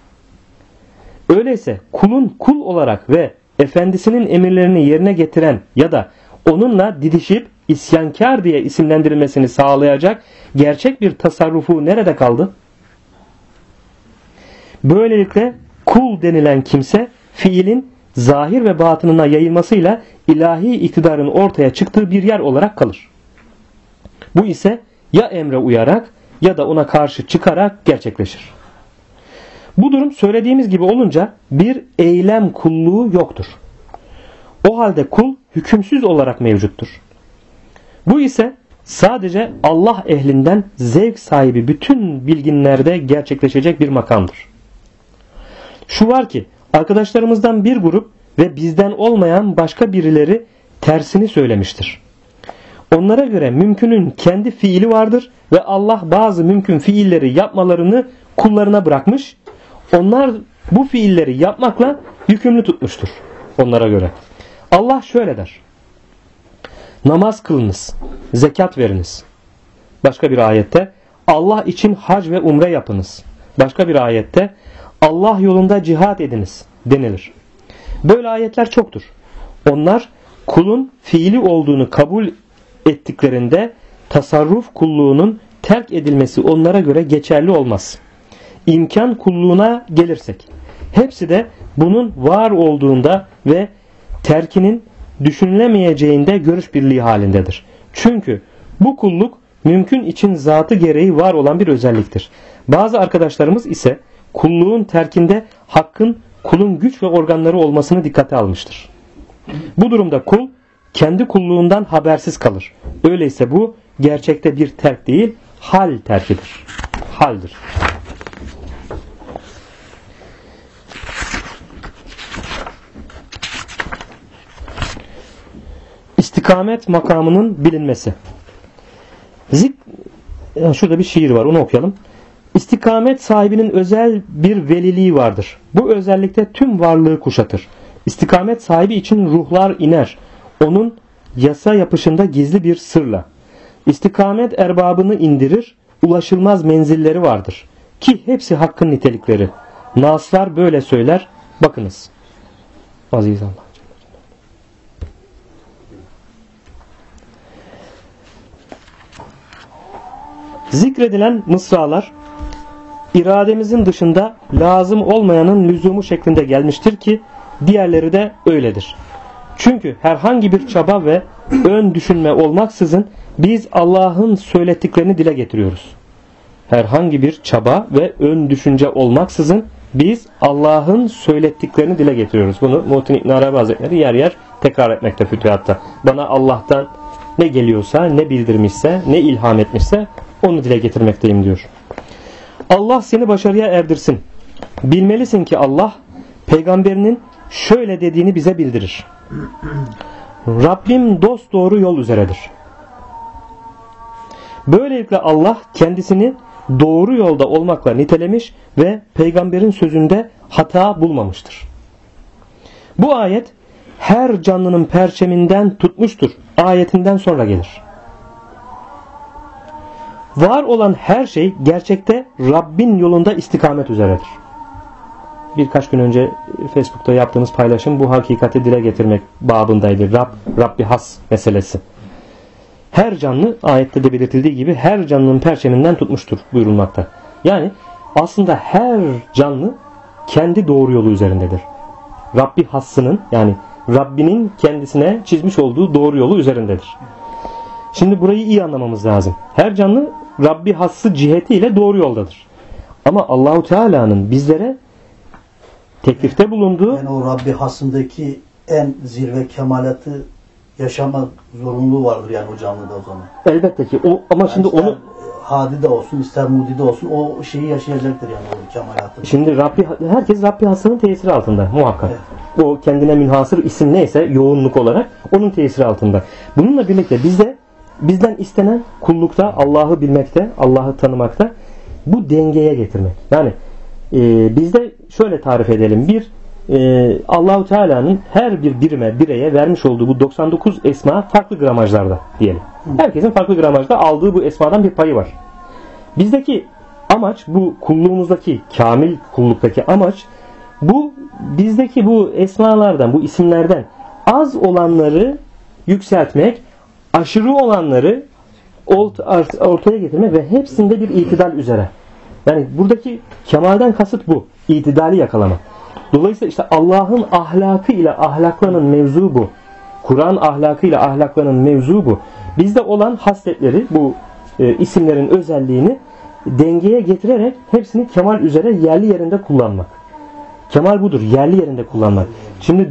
Öyleyse kulun kul olarak ve efendisinin emirlerini yerine getiren ya da onunla didişip isyankar diye isimlendirilmesini sağlayacak gerçek bir tasarrufu nerede kaldı? Böylelikle kul denilen kimse fiilin zahir ve batınına yayılmasıyla ilahi iktidarın ortaya çıktığı bir yer olarak kalır. Bu ise ya emre uyarak ya da ona karşı çıkarak gerçekleşir. Bu durum söylediğimiz gibi olunca bir eylem kulluğu yoktur. O halde kul hükümsüz olarak mevcuttur. Bu ise sadece Allah ehlinden zevk sahibi bütün bilginlerde gerçekleşecek bir makamdır. Şu var ki arkadaşlarımızdan bir grup ve bizden olmayan başka birileri tersini söylemiştir. Onlara göre mümkünün kendi fiili vardır ve Allah bazı mümkün fiilleri yapmalarını kullarına bırakmış. Onlar bu fiilleri yapmakla yükümlü tutmuştur onlara göre. Allah şöyle der: namaz kılınız, zekat veriniz. Başka bir ayette Allah için hac ve umre yapınız. Başka bir ayette Allah yolunda cihat ediniz denilir. Böyle ayetler çoktur. Onlar kulun fiili olduğunu kabul ettiklerinde tasarruf kulluğunun terk edilmesi onlara göre geçerli olmaz. İmkan kulluğuna gelirsek, hepsi de bunun var olduğunda ve terkinin düşünülemeyeceğinde görüş birliği halindedir. Çünkü bu kulluk mümkün için zatı gereği var olan bir özelliktir. Bazı arkadaşlarımız ise kulluğun terkinde hakkın kulun güç ve organları olmasını dikkate almıştır. Bu durumda kul kendi kulluğundan habersiz kalır. Öyleyse bu gerçekte bir terk değil, hal terkidir. Haldir. İstikamet makamının bilinmesi. Şurada bir şiir var, onu okuyalım. İstikamet sahibinin özel bir veliliği vardır. Bu özellikle tüm varlığı kuşatır. İstikamet sahibi için ruhlar iner. Onun yasa yapışında gizli bir sırla. İstikamet erbabını indirir. Ulaşılmaz menzilleri vardır. Ki hepsi hakkın nitelikleri. Naslar böyle söyler. Bakınız. Aziz Allah. Zikredilen mısralar irademizin dışında lazım olmayanın lüzumu şeklinde gelmiştir ki diğerleri de öyledir. Çünkü herhangi bir çaba ve ön düşünme olmaksızın biz Allah'ın söylettiklerini dile getiriyoruz. Herhangi bir çaba ve ön düşünce olmaksızın biz Allah'ın söylettiklerini dile getiriyoruz. Bunu Muhittin İbn Arabi Hazretleri yer yer tekrar etmekte fütühatta. Bana Allah'tan ne geliyorsa, ne bildirmişse, ne ilham etmişse onu dile getirmekteyim diyor. Allah seni başarıya erdirsin. Bilmelisin ki Allah peygamberinin şöyle dediğini bize bildirir. Rabbim dosdoğru yol üzeredir. Böylelikle Allah kendisini doğru yolda olmakla nitelemiş ve peygamberin sözünde hata bulmamıştır. Bu ayet her canlının perçeminden tutmuştur ayetinden sonra gelir. Var olan her şey gerçekte Rabbin yolunda istikamet üzeredir. Birkaç gün önce Facebook'ta yaptığımız paylaşım bu hakikati dile getirmek babındaydı. Rabbi has meselesi. Her canlı ayette de belirtildiği gibi her canlının perçeminden tutmuştur buyurulmakta. Yani aslında her canlı kendi doğru yolu üzerindedir. Rabbi hassının yani Rabbinin kendisine çizmiş olduğu doğru yolu üzerindedir. Şimdi burayı iyi anlamamız lazım. Her canlı Rabbi hassı cihetiyle doğru yoldadır. Ama Allahu Teala'nın bizlere teklifte bulunduğu yani o Rabbi hassındaki en zirve kemalatı yaşama zorunluluğu vardır yani o canlıda o zaman. Elbette ki o ama yani şimdi onu hadi de olsun ister mudi de olsun o şeyi yaşayacaktır yani o kemalatı. Şimdi herkes Rabbi hassının tesiri altında muhakkak. Evet. O kendine münhasır isim neyse yoğunluk olarak onun tesiri altında. Bununla birlikte bizden istenen kullukta Allah'ı bilmekte, Allah'ı tanımakta bu dengeye getirmek. Yani bizde şöyle tarif edelim. Allahu Teala'nın her bir bireye vermiş olduğu bu 99 esma farklı gramajlarda diyelim. Herkesin farklı gramajda aldığı bu esmadan bir payı var. Bizdeki amaç bu kulluğumuzdaki kamil kulluktaki amaç bu bizdeki bu esmalardan, bu isimlerden az olanları yükseltmek, aşırı olanları ortaya getirmek ve hepsinde bir itidal üzere. Yani buradaki kemalden kasıt bu. İtidali yakalamak. Dolayısıyla işte Allah'ın ahlakı ile ahlaklanan mevzu bu. Kur'an ahlakı ile ahlaklanan mevzu bu. Bizde olan hasletleri, bu isimlerin özelliğini dengeye getirerek hepsini kemal üzere yerli yerinde kullanmak. Kemal budur, yerli yerinde kullanmak. Şimdi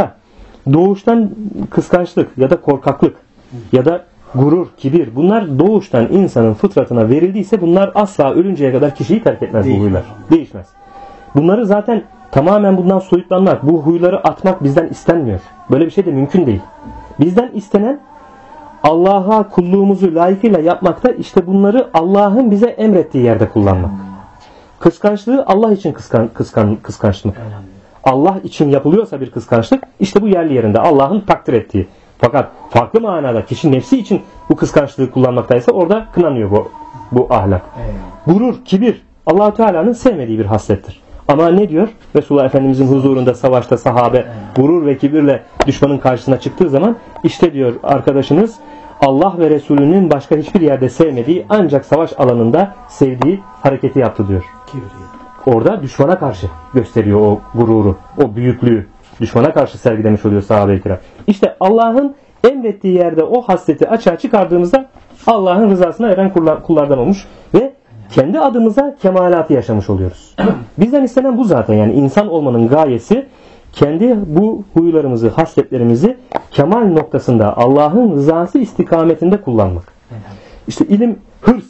doğuştan kıskançlık ya da korkaklık ya da gurur, kibir, bunlar doğuştan insanın fıtratına verildiyse bunlar asla ölünceye kadar kişiyi terk etmez, bu huylar. Değişmez. Bunları zaten tamamen bundan soyutlanmak, bu huyları atmak bizden istenmiyor. Böyle bir şey de mümkün değil. Bizden istenen Allah'a kulluğumuzu layıkıyla yapmakta, işte bunları Allah'ın bize emrettiği yerde kullanmak. Kıskançlığı Allah için kıskançlık. Allah için yapılıyorsa bir kıskançlık, işte bu yerli yerinde Allah'ın takdir ettiği. Fakat farklı manada kişi nefsi için bu kıskançlığı kullanmaktaysa orada kınanıyor bu ahlak. Gurur, kibir Allah-u Teala'nın sevmediği bir haslettir. Ama ne diyor? Resulullah Efendimizin huzurunda savaşta sahabe gurur ve kibirle düşmanın karşısına çıktığı zaman işte diyor arkadaşınız Allah ve Resulünün başka hiçbir yerde sevmediği ancak savaş alanında sevdiği hareketi yaptı diyor. Orada düşmana karşı gösteriyor o gururu, o büyüklüğü. Düşmana karşı sergilemiş oluyor sahabe-i kiram. İşte Allah'ın emrettiği yerde o hasleti açığa çıkardığımızda Allah'ın rızasına eren kullardan olmuş ve kendi adımıza kemalatı yaşamış oluyoruz. Bizden istenen bu zaten, yani insan olmanın gayesi kendi bu huylarımızı, hasletlerimizi kemal noktasında Allah'ın rızası istikametinde kullanmak. İşte ilim, hırs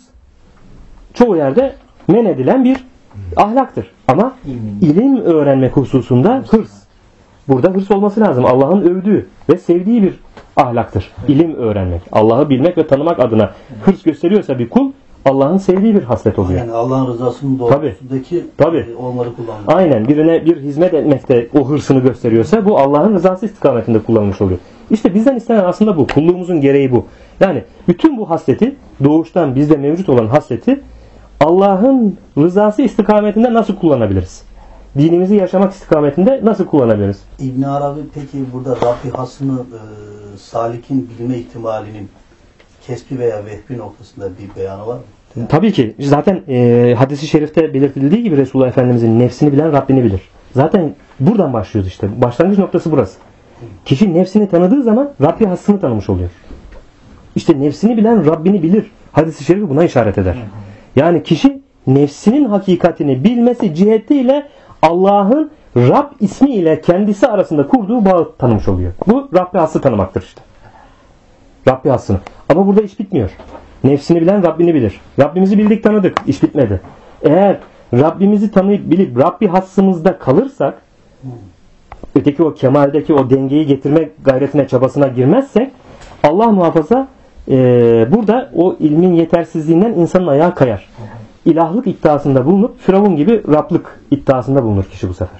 çoğu yerde men edilen bir ahlaktır. Ama ilim öğrenmek hususunda hırs. Burada hırs olması lazım. Allah'ın övdüğü ve sevdiği bir ahlaktır. İlim öğrenmek, Allah'ı bilmek ve tanımak adına hırs gösteriyorsa bir kul, Allah'ın sevdiği bir haslet oluyor. Yani Allah'ın rızasının doğrultusundaki onları kullanmak. Aynen. Birine bir hizmet etmekte o hırsını gösteriyorsa bu Allah'ın rızası istikametinde kullanılmış oluyor. İşte bizden istenen aslında bu. Kulluğumuzun gereği bu. Yani bütün bu hasleti, doğuştan bizde mevcut olan hasleti Allah'ın rızası istikametinde nasıl kullanabiliriz? Dinimizi yaşamak istikametinde nasıl kullanabiliriz? İbn Arabi peki burada Rabbi hasını salikin bilme ihtimalinin kesbi veya vehbi noktasında bir beyanı var mı? Tabii ki. Zaten hadis-i şerifte belirtildiği gibi Resulullah Efendimizin nefsini bilen Rabbini bilir. Zaten buradan başlıyoruz işte. Başlangıç noktası burası. Kişi nefsini tanıdığı zaman Rabbi hasını tanımış oluyor. İşte nefsini bilen Rabbini bilir. Hadis-i şerif buna işaret eder. Yani kişi nefsinin hakikatini bilmesi cihetiyle Allah'ın Rab ismi ile kendisi arasında kurduğu bağı tanımış oluyor. Bu Rabbi hası tanımaktır işte. Rabbi hasını. Ama burada iş bitmiyor. Nefsini bilen Rabbini bilir. Rabbimizi bildik, tanıdık. İş bitmedi. Eğer Rabbimizi tanıyıp bilip Rabbi hassımızda kalırsak, öteki o kemaldeki o dengeyi getirme gayretine, çabasına girmezsek, Allah muhafaza burada o ilmin yetersizliğinden insanın ayağı kayar. İlahlık iddiasında bulunup Firavun gibi Rablık iddiasında bulunur kişi bu sefer.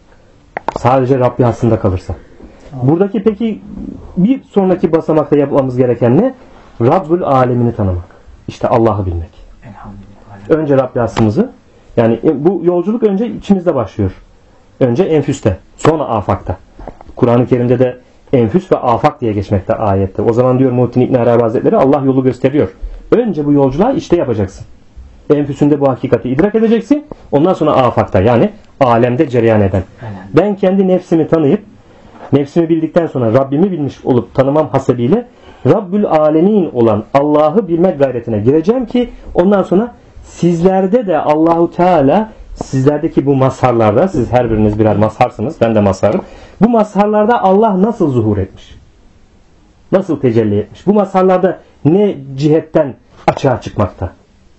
Sadece Rabbi hassında kalırsa. Buradaki peki bir sonraki basamakta yapmamız gereken ne? Rabbül alemini tanımak. İşte Allah'ı bilmek. Önce Rabbi hassımızı, yani bu yolculuk önce içimizde başlıyor. Önce enfüste, sonra afakta. Kur'an-ı Kerim'de de enfüs ve afak diye geçmekte ayette. O zaman diyor Muhittin İbn Arabi Hazretleri, Allah yolu gösteriyor. Önce bu yolculuğa işte yapacaksın. Enfüsünde bu hakikati idrak edeceksin. Ondan sonra afakta, yani alemde cereyan eden. Ben kendi nefsimi tanıyıp nefsimi bildikten sonra Rabbimi bilmiş olup tanımam hasebiyle Rabbül Alemin olan Allah'ı bilmek gayretine gireceğim ki ondan sonra sizlerde de Allahu Teala, sizlerdeki bu mazharlarda, siz her biriniz birer mazharsınız, ben de mazharım. Bu mazharlarda Allah nasıl zuhur etmiş? Nasıl tecelli etmiş? Bu mazharlarda ne cihetten açığa çıkmakta?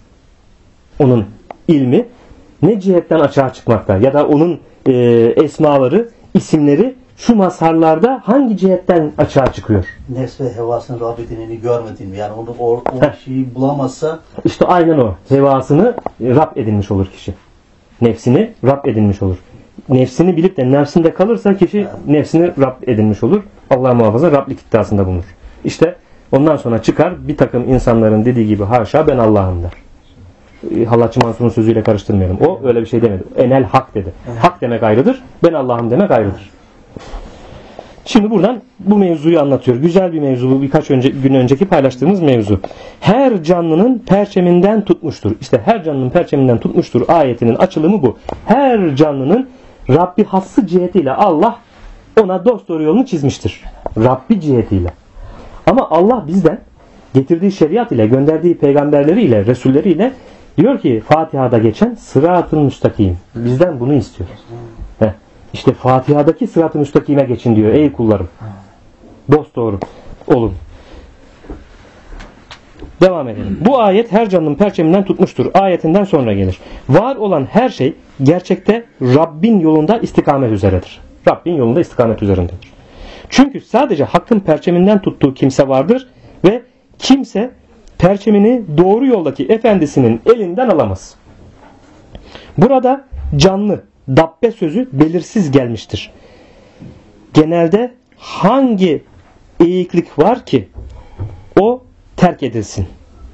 Onun ilmi ne cihetten açığa çıkmakta? Ya da onun esmaları, isimleri şu mazharlarda hangi cihetten açığa çıkıyor? Nefs ve hevasının Rab edineni görmedin mi? Yani o şeyi bulamazsa... İşte aynen o. Hevasını Rab edinmiş olur kişi. Nefsini Rab edinmiş olur. Nefsini bilip de nefsinde kalırsa kişi nefsini Rab edinmiş olur. Allah muhafaza Rablik iddiasında bulunur. İşte ondan sonra çıkar bir takım insanların dediği gibi haşa ben Allah'ım der. Hallaçı Mansur'un sözüyle karıştırmayalım. O öyle bir şey demedi. Enel hak dedi. Hak demek ayrıdır. Ben Allah'ım demek ayrıdır. Şimdi buradan bu mevzuyu anlatıyor. Güzel bir mevzu bu. Birkaç gün önceki paylaştığımız mevzu. Her canlının perçeminden tutmuştur. İşte her canlının perçeminden tutmuştur ayetinin açılımı bu. Her canlının Rabbi hassı cihetiyle Allah ona dosdoğru yolunu çizmiştir. Rabbi cihetiyle. Ama Allah bizden getirdiği şeriat ile, gönderdiği peygamberleriyle, resulleriyle diyor ki Fatiha'da geçen sırat-ı müstakim. Bizden bunu istiyor. İşte Fatiha'daki sırat-ı müstakime geçin diyor ey kullarım. Dosdoğru olun. Devam edelim. Bu ayet her canlının perçeminden tutmuştur. Ayetinden sonra gelir. Var olan her şey gerçekte Rabbin yolunda istikamet üzeredir. Rabbin yolunda istikamet üzerindedir. Çünkü sadece hakkın perçeminden tuttuğu kimse vardır ve kimse perçemini doğru yoldaki efendisinin elinden alamaz. Burada canlı, dabbe sözü belirsiz gelmiştir. Genelde hangi eğiklik var ki o terk edilsin.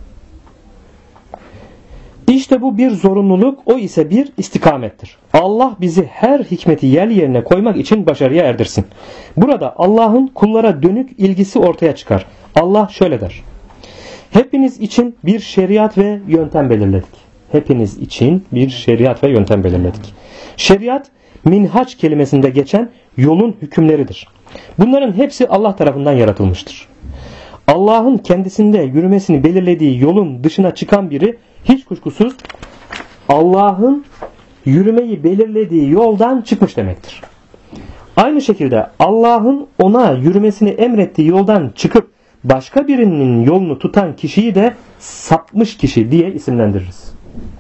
İşte bu bir zorunluluk, o ise bir istikamettir. Allah bizi her hikmeti yerli yerine koymak için başarıya erdirsin. Burada Allah'ın kullara dönük ilgisi ortaya çıkar. Allah şöyle der. Hepiniz için bir şeriat ve yöntem belirledik. Hepiniz için bir şeriat ve yöntem belirledik. Şeriat, minhaç kelimesinde geçen yolun hükümleridir. Bunların hepsi Allah tarafından yaratılmıştır. Allah'ın kendisinde yürümesini belirlediği yolun dışına çıkan biri hiç kuşkusuz Allah'ın yürümeyi belirlediği yoldan çıkmış demektir. Aynı şekilde Allah'ın ona yürümesini emrettiği yoldan çıkıp başka birinin yolunu tutan kişiyi de sapmış kişi diye isimlendiririz.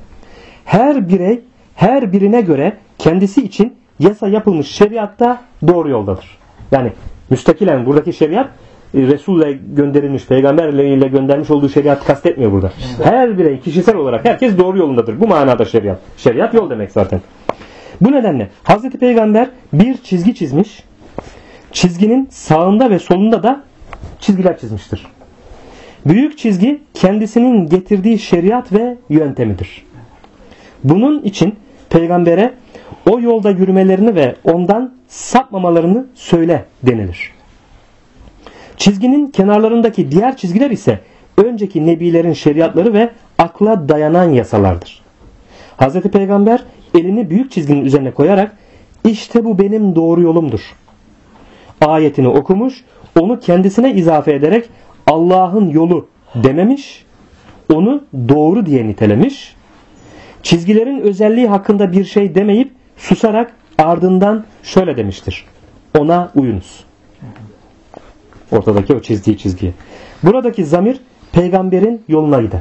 Her birey her birine göre kendisi için yasa yapılmış şeriatta doğru yoldadır. Yani müstakilen buradaki şeriat Resul'le gönderilmiş, peygamberleriyle göndermiş olduğu şeriatı kastetmiyor burada. Her birey kişisel olarak herkes doğru yolundadır. Bu manada şeriat. Şeriat yol demek zaten. Bu nedenle Hazreti Peygamber bir çizgi çizmiş. Çizginin sağında ve solunda da çizgiler çizmiştir. Büyük çizgi kendisinin getirdiği şeriat ve yöntemidir. Bunun için peygambere o yolda yürümelerini ve ondan sapmamalarını söyle denilir. Çizginin kenarlarındaki diğer çizgiler ise önceki nebilerin şeriatları ve akla dayanan yasalardır. Hz. Peygamber elini büyük çizginin üzerine koyarak işte bu benim doğru yolumdur ayetini okumuş, onu kendisine izafe ederek Allah'ın yolu dememiş, onu doğru diye nitelemiş, çizgilerin özelliği hakkında bir şey demeyip susarak ardından şöyle demiştir. Ona uyunuz. Ortadaki o çizdiği çizgiye. Buradaki zamir peygamberin yoluna gider.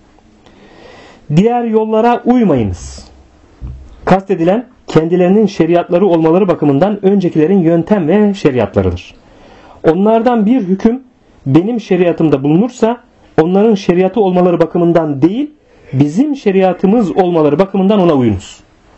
Diğer yollara uymayınız. Kastedilen kendilerinin şeriatları olmaları bakımından öncekilerin yöntem ve şeriatlarıdır. Onlardan bir hüküm benim şeriatımda bulunursa onların şeriatı olmaları bakımından değil, bizim şeriatımız olmaları bakımından ona uyunuz.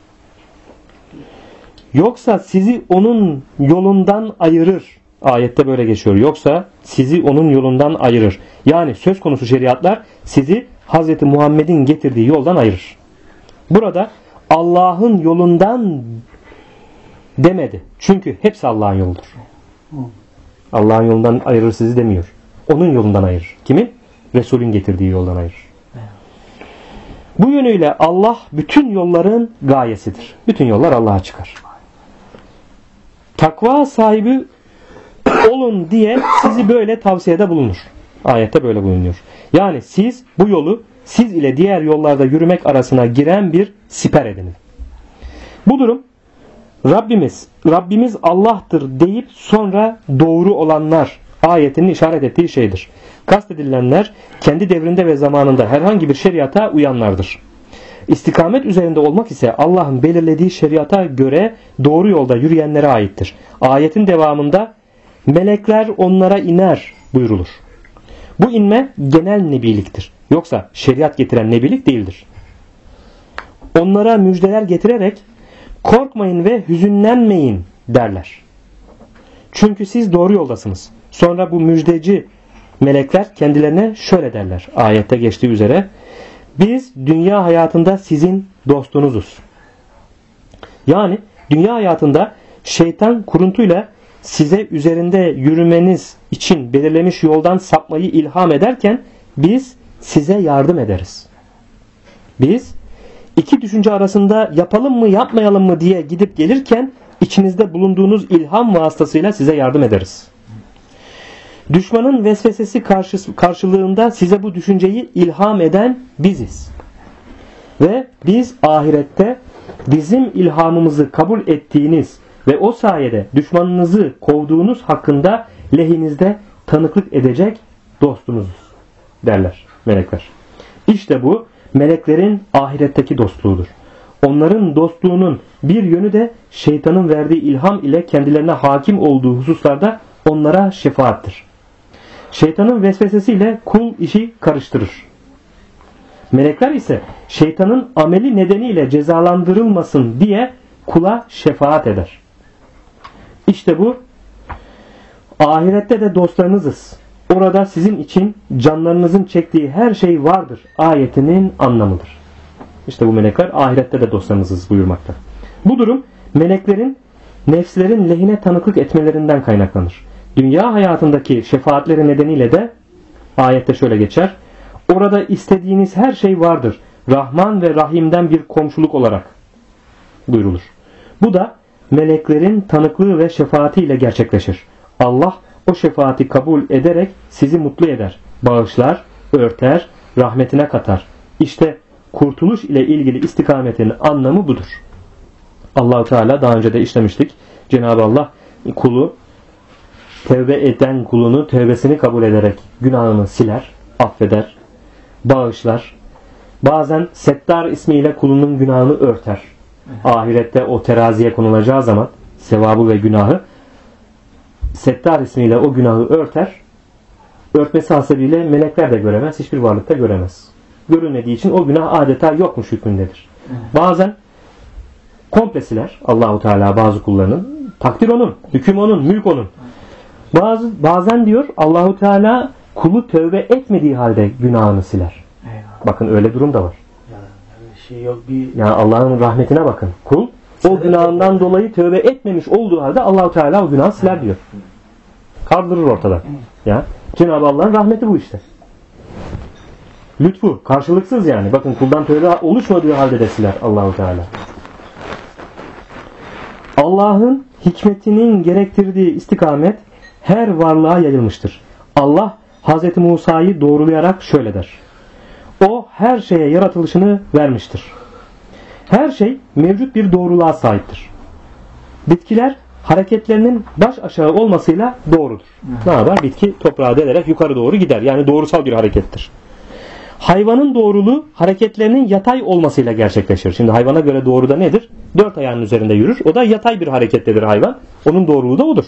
Yoksa sizi onun yolundan ayırır. Ayette böyle geçiyor. Yoksa sizi onun yolundan ayırır. Yani söz konusu şeriatlar sizi Hz. Muhammed'in getirdiği yoldan ayırır. Burada Allah'ın yolundan demedi. Çünkü hepsi Allah'ın yoludur. Allah'ın yolundan ayırır sizi demiyor. Onun yolundan ayırır. Kimi? Resul'ün getirdiği yoldan ayırır. Bu yönüyle Allah bütün yolların gayesidir. Bütün yollar Allah'a çıkar. Takva sahibi olun diye sizi böyle tavsiyede bulunur. Ayette böyle bulunuyor. Yani siz bu yolu siz ile diğer yollarda yürümek arasına giren bir siper edinin. Bu durum Rabbimiz Allah'tır deyip sonra doğru olanlar ayetinin işaret ettiği şeydir. Kastedilenler kendi devrinde ve zamanında herhangi bir şeriata uyanlardır. İstikamet üzerinde olmak ise Allah'ın belirlediği şeriata göre doğru yolda yürüyenlere aittir. Ayetin devamında melekler onlara iner buyrulur. Bu inme genel nebiliktir. Yoksa şeriat getiren nebilik değildir. Onlara müjdeler getirerek korkmayın ve hüzünlenmeyin derler. Çünkü siz doğru yoldasınız. Sonra bu müjdeci melekler kendilerine şöyle derler. Ayette geçtiği üzere biz dünya hayatında sizin dostunuzuz. Yani dünya hayatında şeytan kuruntuyla size üzerinde yürümeniz için belirlemiş yoldan sapmayı ilham ederken biz size yardım ederiz. Biz İki düşünce arasında yapalım mı yapmayalım mı diye gidip gelirken içinizde bulunduğunuz ilham vasıtasıyla size yardım ederiz. Düşmanın vesvesesi karşılığında size bu düşünceyi ilham eden biziz. Ve biz ahirette bizim ilhamımızı kabul ettiğiniz ve o sayede düşmanınızı kovduğunuz hakkında lehinizde tanıklık edecek dostunuzuz derler melekler. İşte bu meleklerin ahiretteki dostluğudur. Onların dostluğunun bir yönü de şeytanın verdiği ilham ile kendilerine hakim olduğu hususlarda onlara şefaattir. Şeytanın vesvesesiyle kul işi karıştırır. Melekler ise şeytanın ameli nedeniyle cezalandırılmasın diye kula şefaat eder. İşte bu ahirette de dostlarınızız. Orada sizin için canlarınızın çektiği her şey vardır ayetinin anlamıdır. İşte bu melekler ahirette de dostlarınızız buyurmakta. Bu durum meleklerin nefslerin lehine tanıklık etmelerinden kaynaklanır. Dünya hayatındaki şefaatleri nedeniyle de ayette şöyle geçer. Orada istediğiniz her şey vardır. Rahman ve Rahim'den bir komşuluk olarak buyrulur. Bu da meleklerin tanıklığı ve şefaatiyle gerçekleşir. Allah o şefaati kabul ederek sizi mutlu eder. Bağışlar, örter, rahmetine katar. İşte kurtuluş ile ilgili istikametin anlamı budur. Allah-u Teala daha önce de işlemiştik. Cenab-ı Allah tevbe eden kulunu tevbesini kabul ederek günahını siler, affeder, bağışlar. Bazen Settar ismiyle kulunun günahını örter. Ahirette o teraziye konulacağı zaman sevabı ve günahı Settar ismiyle o günahı örter. Örtmesi hasebiyle melekler de göremez, hiçbir varlık da göremez. Görülmediği için o günah adeta yokmuş hükmündedir. Bazen komple siler Allah-u Teala bazı kullarının. Takdir onun, hüküm onun, mülk onun. Bazen diyor Allah-u Teala kulu tövbe etmediği halde günahını siler. Eyvallah. Bakın öyle durum da var. Yani Allah'ın rahmetine bakın. Kul o günahından dolayı tövbe etmemiş olduğu halde Allah-u Teala o günahı siler diyor. Kaldırır ortadan. Ya Cenab-ı Allah'ın rahmeti bu işte. Lütfu karşılıksız yani. Bakın kuldan tövbe oluşmadığı halde de siler Allah-u Teala. Allah'ın hikmetinin gerektirdiği istikamet her varlığa yayılmıştır. Allah Hz. Musa'yı doğrulayarak şöyle der. O her şeye yaratılışını vermiştir. Her şey mevcut bir doğruluğa sahiptir. Bitkiler hareketlerinin baş aşağı olmasıyla doğrudur. Ne yapar? Bitki toprağa delerek yukarı doğru gider. Yani doğrusal bir harekettir. Hayvanın doğruluğu hareketlerinin yatay olmasıyla gerçekleşir. Şimdi hayvana göre doğru da nedir? 4 ayağının üzerinde yürür. O da yatay bir harekettedir hayvan. Onun doğruluğu da odur.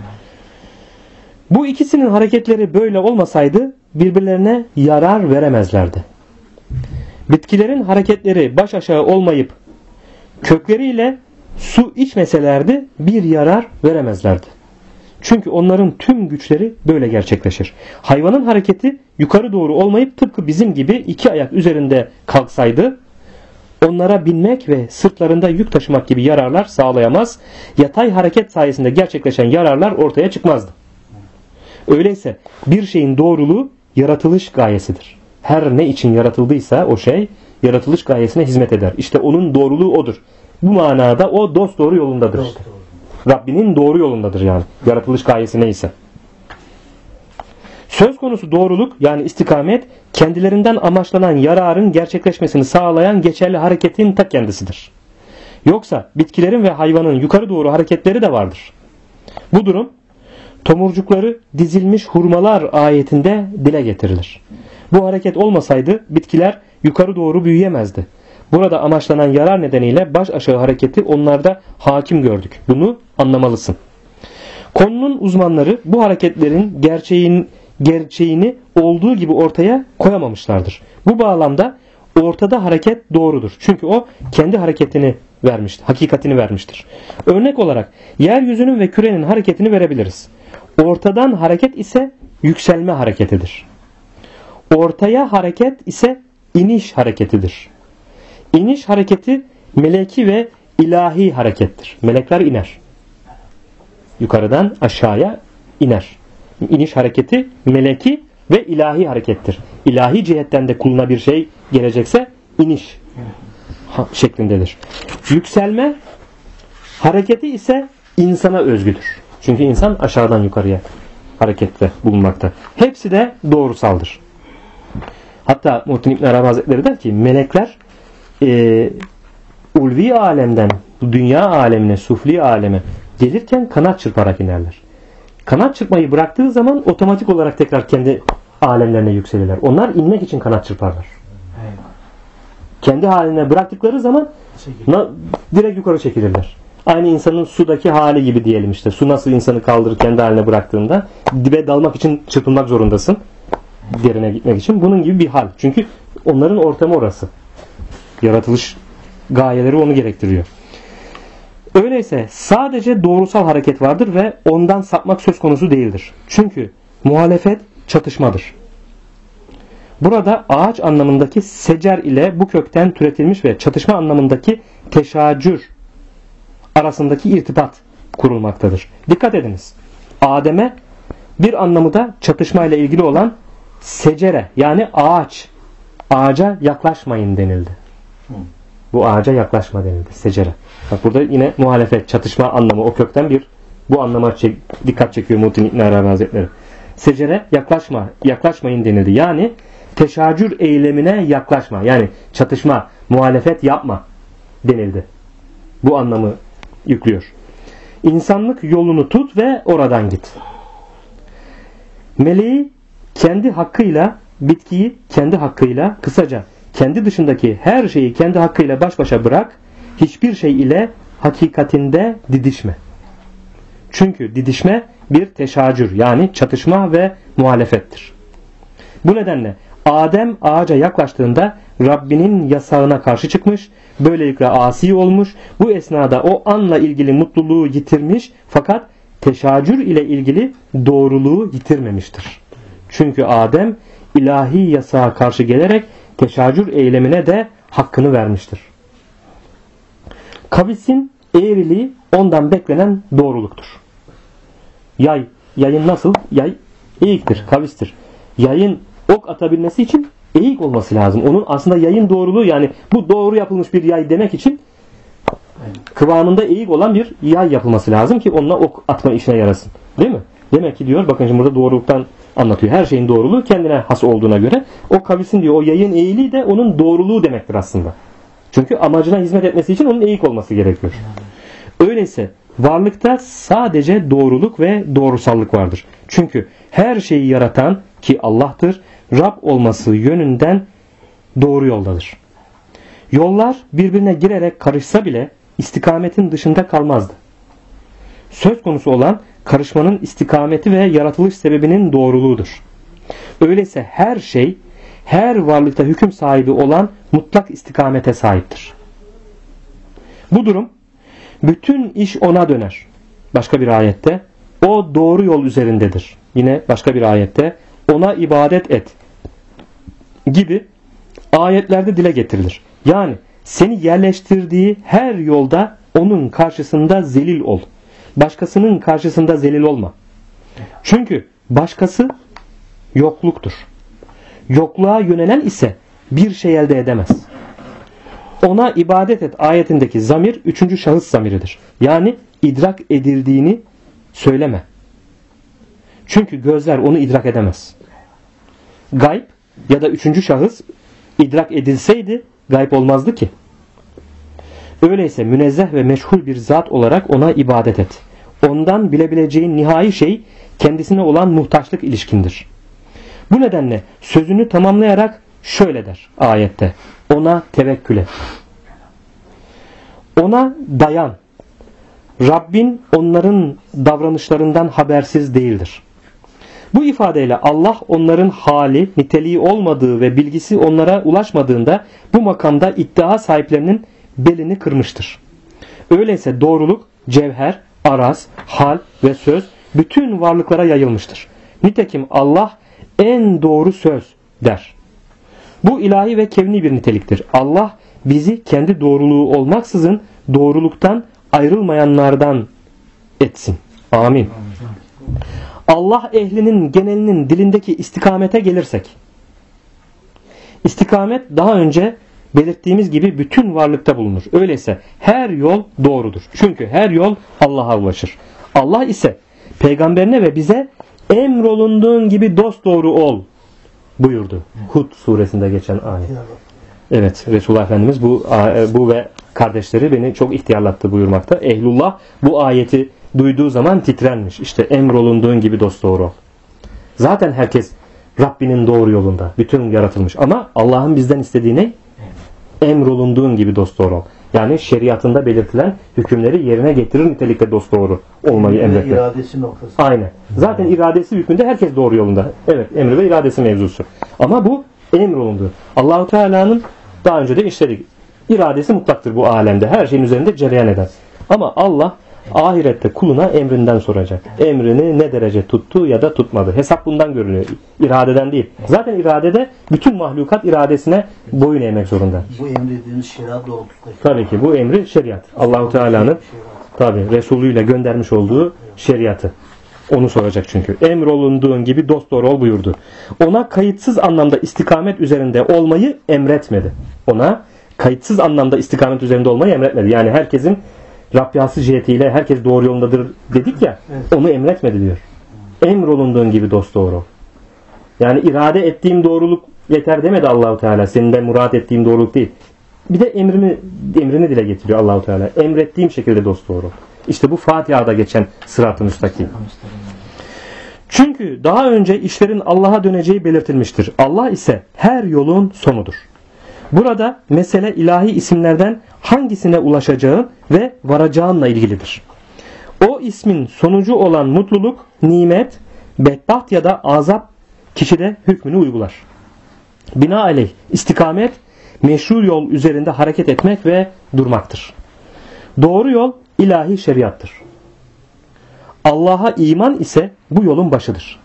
Bu ikisinin hareketleri böyle olmasaydı birbirlerine yarar veremezlerdi. Bitkilerin hareketleri baş aşağı olmayıp kökleriyle su içmeselerdi bir yarar veremezlerdi. Çünkü onların tüm güçleri böyle gerçekleşir. Hayvanın hareketi yukarı doğru olmayıp tıpkı bizim gibi 2 ayak üzerinde kalksaydı onlara binmek ve sırtlarında yük taşımak gibi yararlar sağlayamaz. Yatay hareket sayesinde gerçekleşen yararlar ortaya çıkmazdı. Öyleyse bir şeyin doğruluğu yaratılış gayesidir. Her ne için yaratıldıysa o şey yaratılış gayesine hizmet eder. İşte onun doğruluğu odur. Bu manada o dosdoğru yolundadır işte. Rabbinin doğru yolundadır yani. Yaratılış gayesi neyse. Söz konusu doğruluk yani istikamet kendilerinden amaçlanan yararın gerçekleşmesini sağlayan geçerli hareketin ta kendisidir. Yoksa bitkilerin ve hayvanın yukarı doğru hareketleri de vardır. Bu durum tomurcukları dizilmiş hurmalar ayetinde dile getirilir. Bu hareket olmasaydı bitkiler yukarı doğru büyüyemezdi. Burada amaçlanan yarar nedeniyle baş aşağı hareketi onlarda hakim gördük. Bunu anlamalısın. Konunun uzmanları bu hareketlerin gerçeğini olduğu gibi ortaya koyamamışlardır. Bu bağlamda ortada hareket doğrudur. Çünkü o kendi hareketini vermiştir, hakikatini vermiştir. Örnek olarak yeryüzünün ve kürenin hareketini verebiliriz. Ortadan hareket ise yükselme hareketidir. Ortaya hareket ise iniş hareketidir. İniş hareketi meleki ve ilahi harekettir. Melekler iner. Yukarıdan aşağıya iner. İniş hareketi meleki ve ilahi harekettir. İlahi cihetten de kuluna bir şey gelecekse iniş şeklindedir. Yükselme hareketi ise insana özgüdür. Çünkü insan aşağıdan yukarıya harekette bulunmakta. Hepsi de doğrusaldır. Hatta Muhittin İbn Arabi Hazretleri der ki melekler ulvi alemden dünya alemine, sufli aleme gelirken kanat çırparak inerler. Kanat çırpmayı bıraktığı zaman otomatik olarak tekrar kendi alemlerine yükselirler. Onlar inmek için kanat çırparlar. Kendi haline bıraktıkları zaman direkt yukarı çekilirler. Aynı insanın sudaki hali gibi diyelim işte. Su nasıl insanı kaldırır kendi haline bıraktığında dibe dalmak için çırpınmak zorundasın. Derine gitmek için. Bunun gibi bir hal. Çünkü onların ortamı orası. Yaratılış gayeleri onu gerektiriyor. Öyleyse sadece doğrusal hareket vardır ve ondan sapmak söz konusu değildir. Çünkü muhalefet çatışmadır. Burada ağaç anlamındaki secer ile bu kökten türetilmiş ve çatışma anlamındaki teşacür arasındaki irtibat kurulmaktadır. Dikkat ediniz. Adem'e bir anlamı da çatışma ile ilgili olan secere yani ağaca yaklaşmayın denildi. Bu ağaca yaklaşma denildi. Secere. Bak burada yine muhalefet, çatışma anlamı o kökten bu anlama dikkat çekiyor Muhittin İbn Arabi Hazretleri. Secere yaklaşmayın denildi. Yani teşacür eylemine yaklaşma. Yani çatışma, muhalefet yapma denildi. Bu anlamı yüklüyor. İnsanlık yolunu tut ve oradan git. Meleği kendi hakkıyla, bitkiyi kendi hakkıyla, kısaca kendi dışındaki her şeyi kendi hakkıyla baş başa bırak. Hiçbir şey ile hakikatinde didişme. Çünkü didişme bir teşacür yani çatışma ve muhalefettir. Bu nedenle Adem ağaca yaklaştığında Rabbinin yasağına karşı çıkmış, böylelikle asi olmuş, bu esnada o anla ilgili mutluluğu yitirmiş fakat teşacür ile ilgili doğruluğu yitirmemiştir. Çünkü Adem ilahi yasağa karşı gelerek teşacür eylemine de hakkını vermiştir. Kavisin eğriliği ondan beklenen doğruluktur. Yayın nasıl? Yay eğiktir, kavistir. Yayın ok atabilmesi için eğik olması lazım. Onun aslında yayın doğruluğu yani bu doğru yapılmış bir yay demek için kıvamında eğik olan bir yay yapılması lazım ki onunla ok atma işine yarasın. Değil mi? Demek ki diyor bakın şimdi burada doğruluktan anlatıyor. Her şeyin doğruluğu kendine has olduğuna göre o kavisin diyor o yayın eğiliği de onun doğruluğu demektir aslında. Çünkü amacına hizmet etmesi için onun eğik olması gerekiyor. Öyleyse varlıkta sadece doğruluk ve doğrusallık vardır. Çünkü her şeyi yaratan ki Allah'tır, Rab olması yönünden doğru yoldadır. Yollar birbirine girerek karışsa bile istikametin dışında kalmazdı. Söz konusu olan karışmanın istikameti ve yaratılış sebebinin doğruluğudur. Öyleyse her şey, her varlıkta hüküm sahibi olan mutlak istikamete sahiptir. Bu durum, bütün iş ona döner. Başka bir ayette, o doğru yol üzerindedir. Yine başka bir ayette, ona ibadet et gibi ayetlerde dile getirilir. Yani seni yerleştirdiği her yolda onun karşısında zelil ol. Başkasının karşısında zelil olma. Çünkü başkası yokluktur. Yokluğa yönelen ise bir şey elde edemez. Ona ibadet et ayetindeki zamir 3. şahıs zamiridir. Yani idrak edildiğini söyleme. Çünkü gözler onu idrak edemez. Gayb ya da 3. şahıs idrak edilseydi gayb olmazdı ki. Öyleyse münezzeh ve meşhur bir zat olarak ona ibadet et. Ondan bilebileceğin nihai şey kendisine olan muhtaçlık ilişkindir. Bu nedenle sözünü tamamlayarak şöyle der ayette. Ona tevekkül et. Ona dayan. Rabbin onların davranışlarından habersiz değildir. Bu ifadeyle Allah onların hali, niteliği olmadığı ve bilgisi onlara ulaşmadığında bu makamda iddia sahiplerinin belini kırmıştır. Öyleyse doğruluk, cevher, araz, hal ve söz bütün varlıklara yayılmıştır. Nitekim Allah en doğru söz der. Bu ilahi ve kevni bir niteliktir. Allah bizi kendi doğruluğu olmaksızın doğruluktan ayrılmayanlardan etsin. Amin. Allah ehlinin genelinin dilindeki istikamete gelirsek. İstikamet daha önce belirttiğimiz gibi bütün varlıkta bulunur. Öyleyse her yol doğrudur. Çünkü her yol Allah'a ulaşır. Allah ise peygamberine ve bize emrolunduğun gibi dosdoğru ol buyurdu. Hud suresinde geçen ayet. Evet, Resulullah Efendimiz bu ve kardeşleri beni çok ihtiyarlattı buyurmakta. Ehlullah bu ayeti duyduğu zaman titrenmiş. İşte emrolunduğun gibi dosdoğru ol. Zaten herkes Rabbinin doğru yolunda. Bütün yaratılmış. Ama Allah'ın bizden istediği ne? Emrolunduğun gibi dosdoğru ol. Yani şeriatında belirtilen hükümleri yerine getirir nitelikte dosdoğru olmayı emretmek. İradesi noktası. Aynen. Zaten iradesi hükmünde herkes doğru yolunda. Evet, emri ve iradesi mevzusu. Ama bu emrolunduğu. Allah-u Teala'nın daha önce de işledik. İradesi mutlaktır bu alemde. Her şeyin üzerinde cereyan eder. Ama Allah ahirette kuluna emrinden soracak. Emrini ne derece tuttu ya da tutmadı. Hesap bundan görülüyor. İradeden değil. Zaten iradede bütün mahlukat iradesine boyun eğmek zorunda. Bu emrediğiniz şeriat doğrultusunda. Tabii ki bu emri şeriat. Allah-u Teala'nın tabii Resulüyle göndermiş olduğu şeriatı. Onu soracak çünkü. Emrolunduğun gibi dosdoğru ol buyurdu. Ona kayıtsız anlamda istikamet üzerinde olmayı emretmedi. Ona kayıtsız anlamda istikamet üzerinde olmayı emretmedi. Yani herkesin Rabbiyası cihetiyle herkes doğru yolundadır dedik ya, evet. Onu emretmedi diyor. Emrolunduğun gibi dosdoğru ol. Yani irade ettiğim doğruluk yeter demedi Allah-u Teala. Senin de murat ettiğim doğruluk değil. Bir de emrini dile getiriyor Allah-u Teala. Emrettiğim şekilde dosdoğru ol. İşte bu Fatiha'da geçen sırat-ı müstakim. Çünkü daha önce işlerin Allah'a döneceği belirtilmiştir. Allah ise her yolun sonudur. Burada mesele ilahi isimlerden hangisine ulaşacağın ve varacağınla ilgilidir. O ismin sonucu olan mutluluk, nimet, bedbaht ya da azap kişide hükmünü uygular. Binaenaleyh istikamet, meşru yol üzerinde hareket etmek ve durmaktır. Doğru yol ilahi şeriattır. Allah'a iman ise bu yolun başıdır.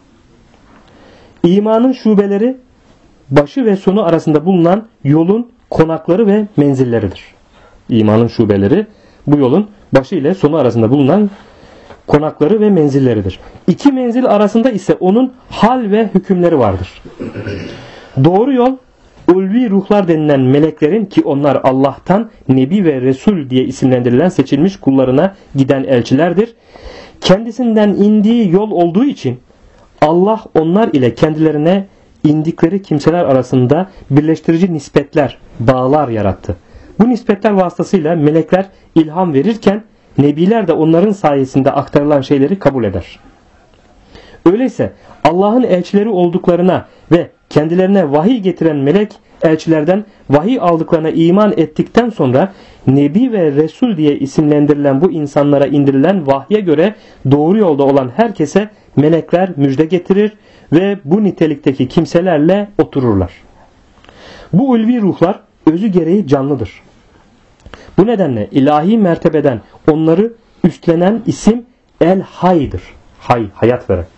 İmanın şubeleri, başı ve sonu arasında bulunan yolun konakları ve menzilleridir. İmanın şubeleri bu yolun başı ile sonu arasında bulunan konakları ve menzilleridir. İki menzil arasında ise onun hal ve hükümleri vardır. Doğru yol ulvi ruhlar denilen meleklerin, ki onlar Allah'tan Nebi ve Resul diye isimlendirilen seçilmiş kullarına giden elçilerdir. Kendisinden indiği yol olduğu için Allah onlar ile kendilerine indikleri kimseler arasında birleştirici nispetler, bağlar yarattı. Bu nispetler vasıtasıyla melekler ilham verirken nebiler de onların sayesinde aktarılan şeyleri kabul eder. Öyleyse Allah'ın elçileri olduklarına ve kendilerine vahiy getiren melek elçilerden vahiy aldıklarına iman ettikten sonra Nebi ve Resul diye isimlendirilen bu insanlara indirilen vahye göre doğru yolda olan herkese melekler müjde getirir ve bu nitelikteki kimselerle otururlar. Bu ulvi ruhlar özü gereği canlıdır. Bu nedenle ilahi mertebeden onları üstlenen isim El Hay'dır. Hay, hayat veren.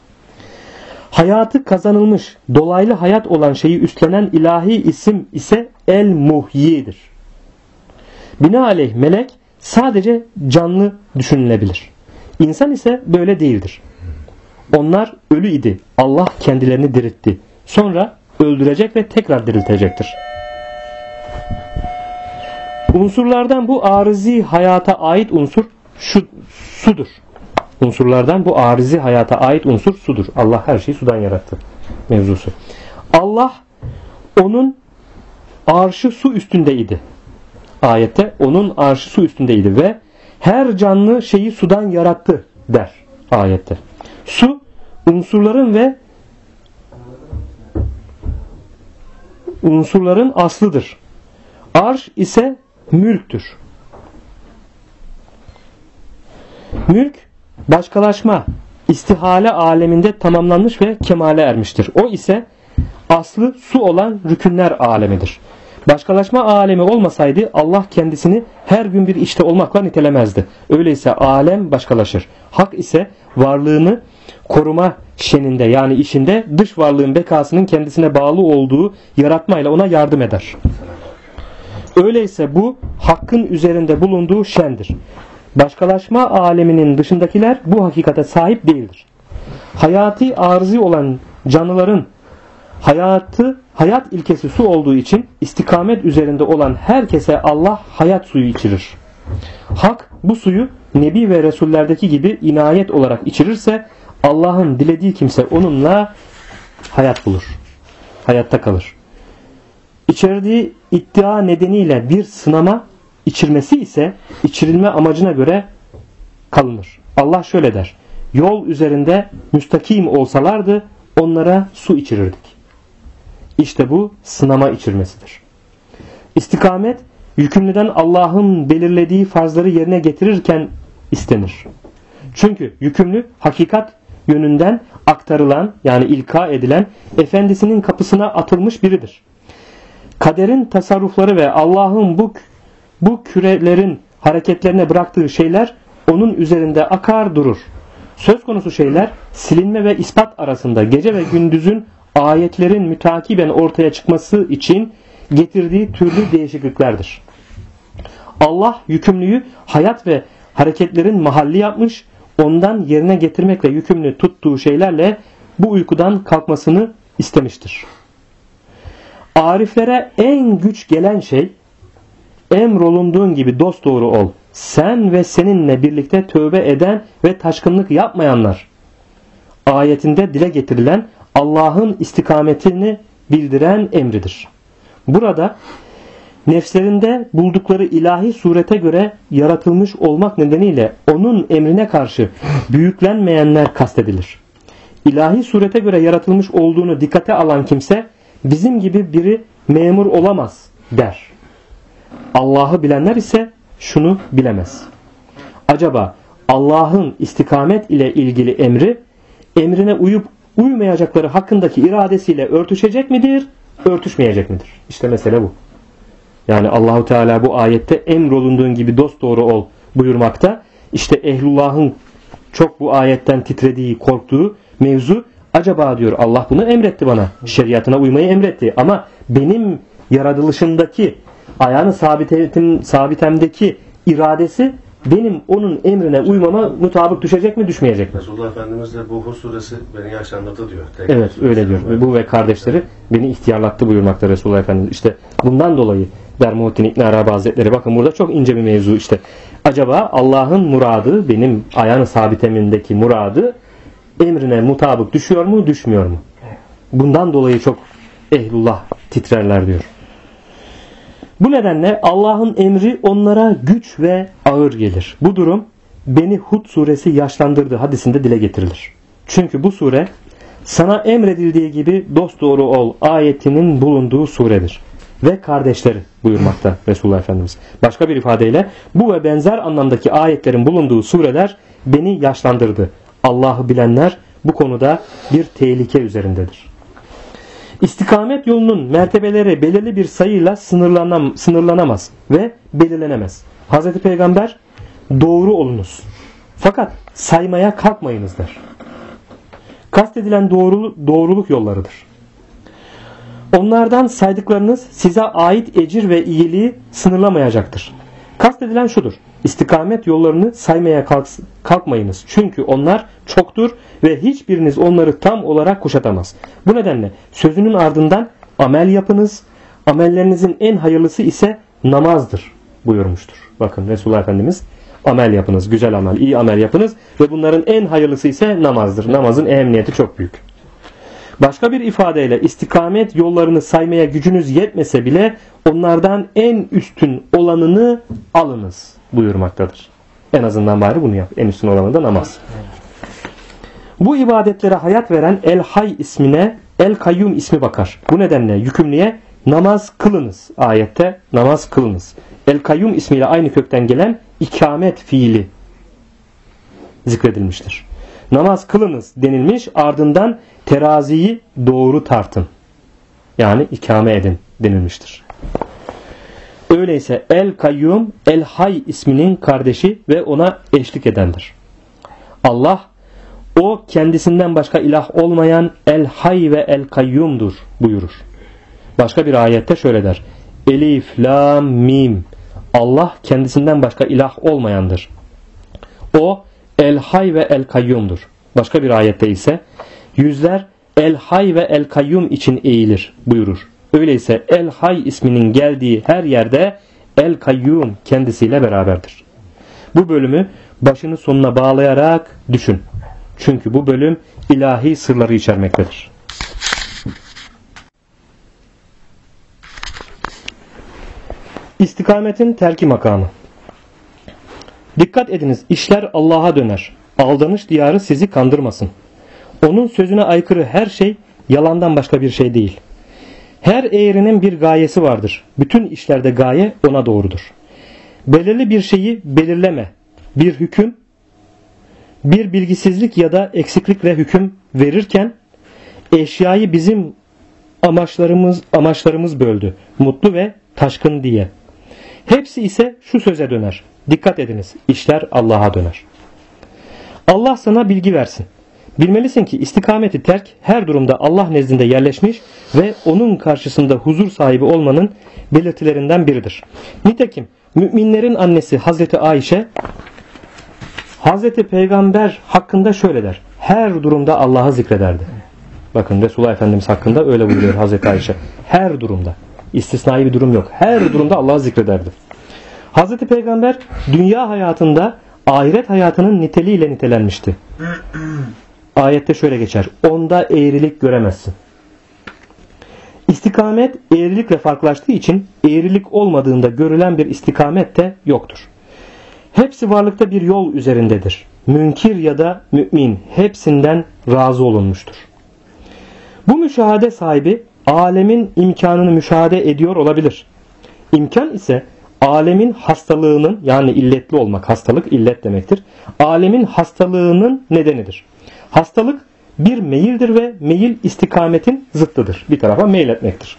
Hayatı kazanılmış, dolaylı hayat olan şeyi üstlenen ilahi isim ise El Muhyi'dir. Binaenaleyh melek sadece canlı düşünülebilir. İnsan ise böyle değildir. Onlar ölü idi. Allah kendilerini diritti. Sonra öldürecek ve tekrar diriltecektir. Unsurlardan bu arızi hayata ait unsur sudur. Unsurlardan bu arızi hayata ait unsur sudur. Allah her şeyi sudan yarattı mevzusu. Allah onun arşı su üstündeydi. Ayette onun arşı su üstündeydi ve her canlı şeyi sudan yarattı der ayette. Su unsurların aslıdır. Arş ise mülktür. Mülk başkalaşma, istihale aleminde tamamlanmış ve kemale ermiştir. O ise aslı su olan rükünler alemidir. Başkalaşma alemi olmasaydı Allah kendisini her gün bir işte olmakla nitelemezdi. Öyleyse alem başkalaşır. Hak ise varlığını koruma şeninde, yani işinde dış varlığın bekasının kendisine bağlı olduğu yaratmayla ona yardım eder. Öyleyse bu hakkın üzerinde bulunduğu şendir. Başkalaşma aleminin dışındakiler bu hakikate sahip değildir. Hayati arızi olan canlıların hayatı hayat ilkesi su olduğu için istikamet üzerinde olan herkese Allah hayat suyu içirir. Hak bu suyu Nebi ve Resullerdeki gibi inayet olarak içirirse Allah'ın dilediği kimse onunla hayat bulur. Hayatta kalır. İçerdiği iddia nedeniyle bir sınama içirmesi ise içirilme amacına göre kalınır. Allah şöyle der: yol üzerinde müstakim olsalardı onlara su içirirdik. İşte bu sınama içirmesidir. İstikamet yükümlüden Allah'ın belirlediği farzları yerine getirirken istenir. Çünkü yükümlü hakikat yönünden aktarılan, yani ilka edilen efendisinin kapısına atılmış biridir. Kaderin tasarrufları ve Allah'ın bu kürelerin hareketlerine bıraktığı şeyler onun üzerinde akar durur. Söz konusu şeyler silinme ve ispat arasında gece ve gündüzün ayetlerin mütakiben ortaya çıkması için getirdiği türlü değişikliklerdir. Allah yükümlüyü hayat ve hareketlerin mahalli yapmış, ondan yerine getirmekle yükümlü tuttuğu şeylerle bu uykudan kalkmasını istemiştir. Ariflere en güç gelen şey, emrolunduğun gibi dosdoğru ol. Sen ve seninle birlikte tövbe eden ve taşkınlık yapmayanlar ayetinde dile getirilen Allah'ın istikametini bildiren emridir. Burada nefslerinde buldukları ilahi surete göre yaratılmış olmak nedeniyle onun emrine karşı büyüklenmeyenler kastedilir. İlahi surete göre yaratılmış olduğunu dikkate alan kimse bizim gibi biri memur olamaz der. Allah'ı bilenler ise şunu bilemez: acaba Allah'ın istikamet ile ilgili emrine uyup uymayacakları hakkındaki iradesiyle örtüşecek midir, örtüşmeyecek midir? İşte mesele bu. Yani Allahu Teala bu ayette emrolunduğun gibi dosdoğru ol buyurmakta. İşte ehlullahın çok bu ayetten titrediği, korktuğu mevzu, acaba diyor Allah bunu emretti bana. Şeriatına uymayı emretti. Ama benim yaratılışımdaki, ayağını sabitemdeki iradesi benim onun emrine uymama mutabık düşecek mi, düşmeyecek mi? Resulullah Efendimiz de bu Hud suresi beni yaşlandırdı diyor. Evet, öyle diyor. Bu ve kardeşleri beni ihtiyarlattı buyurmakta Resulullah Efendimiz. İşte bundan dolayı der Muhittin İbn Arabi Hazretleri. Bakın burada çok ince bir mevzu işte. Acaba Allah'ın muradı, benim ayağını sabitemindeki muradı emrine mutabık düşüyor mu, düşmüyor mu? Bundan dolayı çok ehlullah titrerler diyor. Bu nedenle Allah'ın emri onlara güç ve ağır gelir. Bu durum beni Hud suresi yaşlandırdı hadisinde dile getirilir. Çünkü bu sure sana emredildiği gibi dosdoğru ol ayetinin bulunduğu suredir. Ve kardeşleri buyurmakta Resulullah Efendimiz. Başka bir ifadeyle bu ve benzer anlamdaki ayetlerin bulunduğu sureler beni yaşlandırdı. Allah'ı bilenler bu konuda bir tehlike üzerindedir. İstikamet yolunun mertebeleri belirli bir sayıyla sınırlanamaz ve belirlenemez. Hz. Peygamber doğru olunuz fakat saymaya kalkmayınız der. Kastedilen doğruluk yollarıdır. Onlardan saydıklarınız size ait ecir ve iyiliği sınırlamayacaktır. Kastedilen şudur: İstikamet yollarını saymaya kalkmayınız. Çünkü onlar çoktur ve hiçbiriniz onları tam olarak kuşatamaz. Bu nedenle sözünün ardından amel yapınız. Amellerinizin en hayırlısı ise namazdır buyurmuştur. Bakın Resulullah Efendimiz amel yapınız, güzel amel, iyi amel yapınız ve bunların en hayırlısı ise namazdır. Namazın ehemmiyeti çok büyük. Başka bir ifadeyle istikamet yollarını saymaya gücünüz yetmese bile onlardan en üstün olanını alınız buyurmaktadır. En azından bari bunu yap. En üstün olanı da namaz. Bu ibadetlere hayat veren El-Hay ismine El-Kayyum ismi bakar. Bu nedenle yükümlüye namaz kılınız ayette namaz kılınız. El-Kayyum ismiyle aynı kökten gelen ikamet fiili zikredilmiştir. Namaz kılınız denilmiş, ardından teraziyi doğru tartın. Yani ikame edin denilmiştir. Öyleyse El-Kayyum, El-Hay isminin kardeşi ve ona eşlik edendir. Allah, o kendisinden başka ilah olmayan El-Hay ve El-Kayyum'dur buyurur. Başka bir ayette şöyle der: Elif, Lam, Mim. Allah kendisinden başka ilah olmayandır. O El-Hay ve El-Kayyum'dur. Başka bir ayette ise yüzler El Hay ve El Kayyum için eğilir buyurur. Öyleyse El Hay isminin geldiği her yerde El Kayyum kendisiyle beraberdir. Bu bölümü başını sonuna bağlayarak düşün. Çünkü bu bölüm ilahi sırları içermektedir. İstikametin terki makamı. Dikkat ediniz, işler Allah'a döner. Aldanış diyarı sizi kandırmasın. Onun sözüne aykırı her şey yalandan başka bir şey değil. Her eğrinin bir gayesi vardır. Bütün işlerde gaye ona doğrudur. Belirli bir şeyi belirleme, bir hüküm, bir bilgisizlik ya da eksiklikle hüküm verirken eşyayı bizim amaçlarımız böldü. Mutlu ve taşkın diye. Hepsi ise şu söze döner. Dikkat ediniz, işler Allah'a döner. Allah sana bilgi versin. Bilmelisin ki istikameti terk her durumda Allah nezdinde yerleşmiş ve onun karşısında huzur sahibi olmanın belirtilerinden biridir. Nitekim müminlerin annesi Hazreti Ayşe Hazreti Peygamber hakkında şöyle der. Her durumda Allah'ı zikrederdi. Bakın Resulullah Efendimiz hakkında öyle buyuruyor Hazreti Ayşe. Her durumda. İstisnai bir durum yok. Her durumda Allah'ı zikrederdi. Hazreti Peygamber dünya hayatında ahiret hayatının niteliğiyle nitelenmişti. Ayette şöyle geçer. Onda eğrilik göremezsin. İstikamet eğrilikle farklılaştığı için eğrilik olmadığında görülen bir istikamet de yoktur. Hepsi varlıkta bir yol üzerindedir. Münkir ya da mümin hepsinden razı olunmuştur. Bu müşahede sahibi alemin imkanını müşahede ediyor olabilir. İmkan ise alemin hastalığının, yani illetli olmak, hastalık illet demektir. Alemin hastalığının nedenidir. Hastalık bir meyildir ve meyil istikametin zıttıdır. Bir tarafa meyletmektir.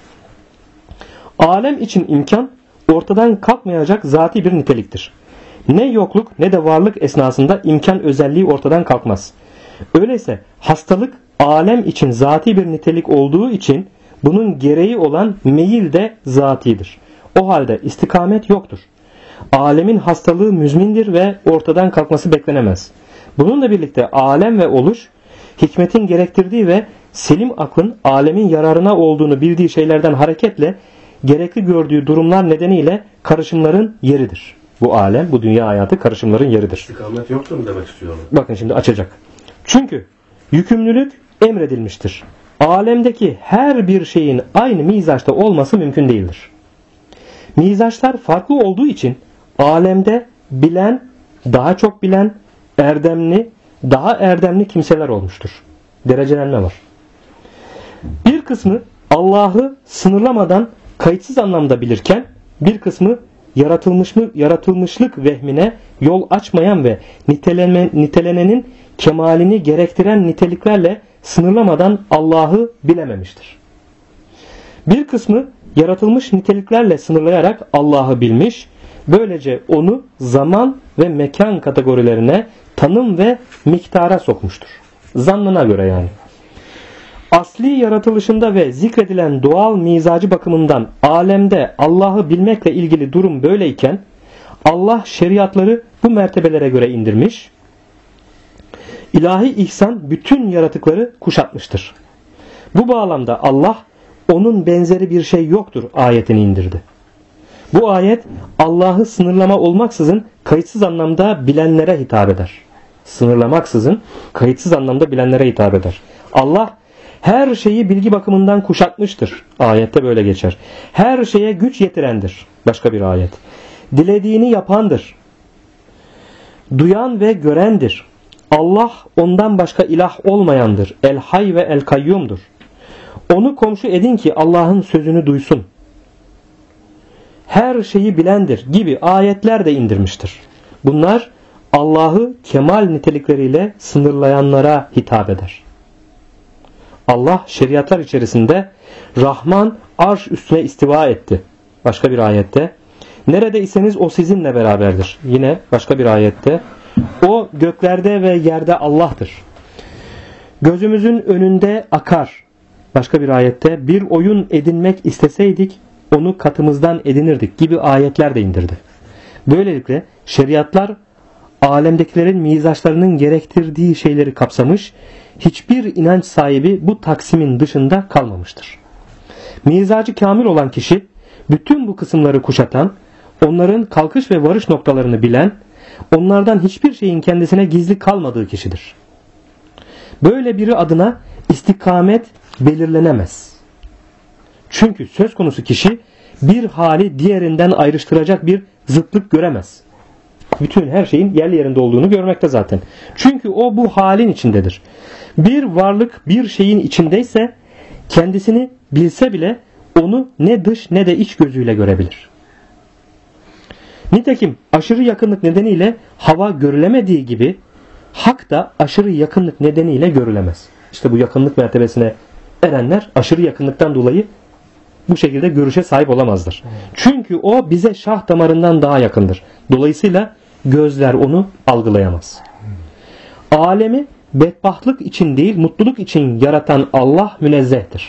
Alem için imkan ortadan kalkmayacak zati bir niteliktir. Ne yokluk ne de varlık esnasında imkan özelliği ortadan kalkmaz. Öyleyse hastalık alem için zati bir nitelik olduğu için bunun gereği olan meyil de zatidir. O halde istikamet yoktur. Alemin hastalığı müzmindir ve ortadan kalkması beklenemez. Bununla birlikte alem ve oluş, hikmetin gerektirdiği ve selim aklın alemin yararına olduğunu bildiği şeylerden hareketle gerekli gördüğü durumlar nedeniyle karışımların yeridir. Bu alem, bu dünya hayatı karışımların yeridir. İstikamet yoktur mu demek istiyorlar? Bakın şimdi açacak. Çünkü yükümlülük emredilmiştir. Alemdeki her bir şeyin aynı mizaçta olması mümkün değildir. Mizaçlar farklı olduğu için alemde bilen, daha çok bilen, erdemli, daha erdemli kimseler olmuştur. Derecelenme var. Bir kısmı Allah'ı sınırlamadan kayıtsız anlamda bilirken bir kısmı yaratılmışlık vehmine yol açmayan ve nitelenenin kemalini gerektiren niteliklerle sınırlamadan Allah'ı bilememiştir. Bir kısmı yaratılmış niteliklerle sınırlayarak Allah'ı bilmiş, böylece onu zaman ve mekan kategorilerine, tanım ve miktara sokmuştur. Zannına göre yani. Asli yaratılışında ve zikredilen doğal mizacı bakımından alemde Allah'ı bilmekle ilgili durum böyleyken Allah şeriatları bu mertebelere göre indirmiş, ilahi ihsan bütün yaratıkları kuşatmıştır. Bu bağlamda Allah onun benzeri bir şey yoktur ayetini indirdi. Bu ayet Allah'ı sınırlama olmaksızın kayıtsız anlamda bilenlere hitap eder. Sınırlamaksızın kayıtsız anlamda bilenlere hitap eder. Allah her şeyi bilgi bakımından kuşatmıştır. Ayette böyle geçer. Her şeye güç yetirendir. Başka bir ayet. Dilediğini yapandır. Duyan ve görendir. Allah ondan başka ilah olmayandır. El Hay ve El Kayyum'dur. Onu komşu edin ki Allah'ın sözünü duysun. Her şeyi bilendir gibi ayetler de indirmiştir. Bunlar Allah'ı kemal nitelikleriyle sınırlayanlara hitap eder. Allah şeriatlar içerisinde Rahman arş üstüne istiva etti. Başka bir ayette. Neredeyseniz o sizinle beraberdir. Yine başka bir ayette. O göklerde ve yerde Allah'tır. Gözümüzün önünde akar. Başka bir ayette. Bir oyun edinmek isteseydik onu katımızdan edinirdik gibi ayetler de indirdi. Böylelikle şeriatlar alemdekilerin mizaçlarının gerektirdiği şeyleri kapsamış, hiçbir inanç sahibi bu taksimin dışında kalmamıştır. Mizacı kamil olan kişi, bütün bu kısımları kuşatan, onların kalkış ve varış noktalarını bilen, onlardan hiçbir şeyin kendisine gizli kalmadığı kişidir. Böyle biri adına istikamet belirlenemez. Çünkü söz konusu kişi bir hali diğerinden ayrıştıracak bir zıtlık göremez. Bütün her şeyin yerli yerinde olduğunu görmekte zaten. Çünkü o bu halin içindedir. Bir varlık bir şeyin içindeyse kendisini bilse bile onu ne dış ne de iç gözüyle görebilir. Nitekim aşırı yakınlık nedeniyle hava görülemediği gibi hak da aşırı yakınlık nedeniyle görülemez. İşte bu yakınlık mertebesine erenler aşırı yakınlıktan dolayı bu şekilde görüşe sahip olamazlar. Çünkü o bize şah damarından daha yakındır. Dolayısıyla gözler onu algılayamaz. Alemi bedbahtlık için değil mutluluk için yaratan Allah münezzehtir.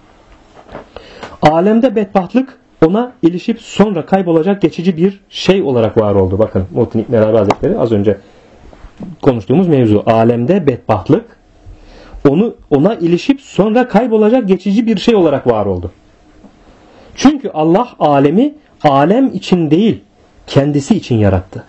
Alemde bedbahtlık ona ilişip sonra kaybolacak geçici bir şey olarak var oldu. Bakın Muhittin İbn Arabi Hazretleri az önce konuştuğumuz mevzu. Alemde bedbahtlık ona ilişip sonra kaybolacak geçici bir şey olarak var oldu. Çünkü Allah alemi alem için değil kendisi için yarattı.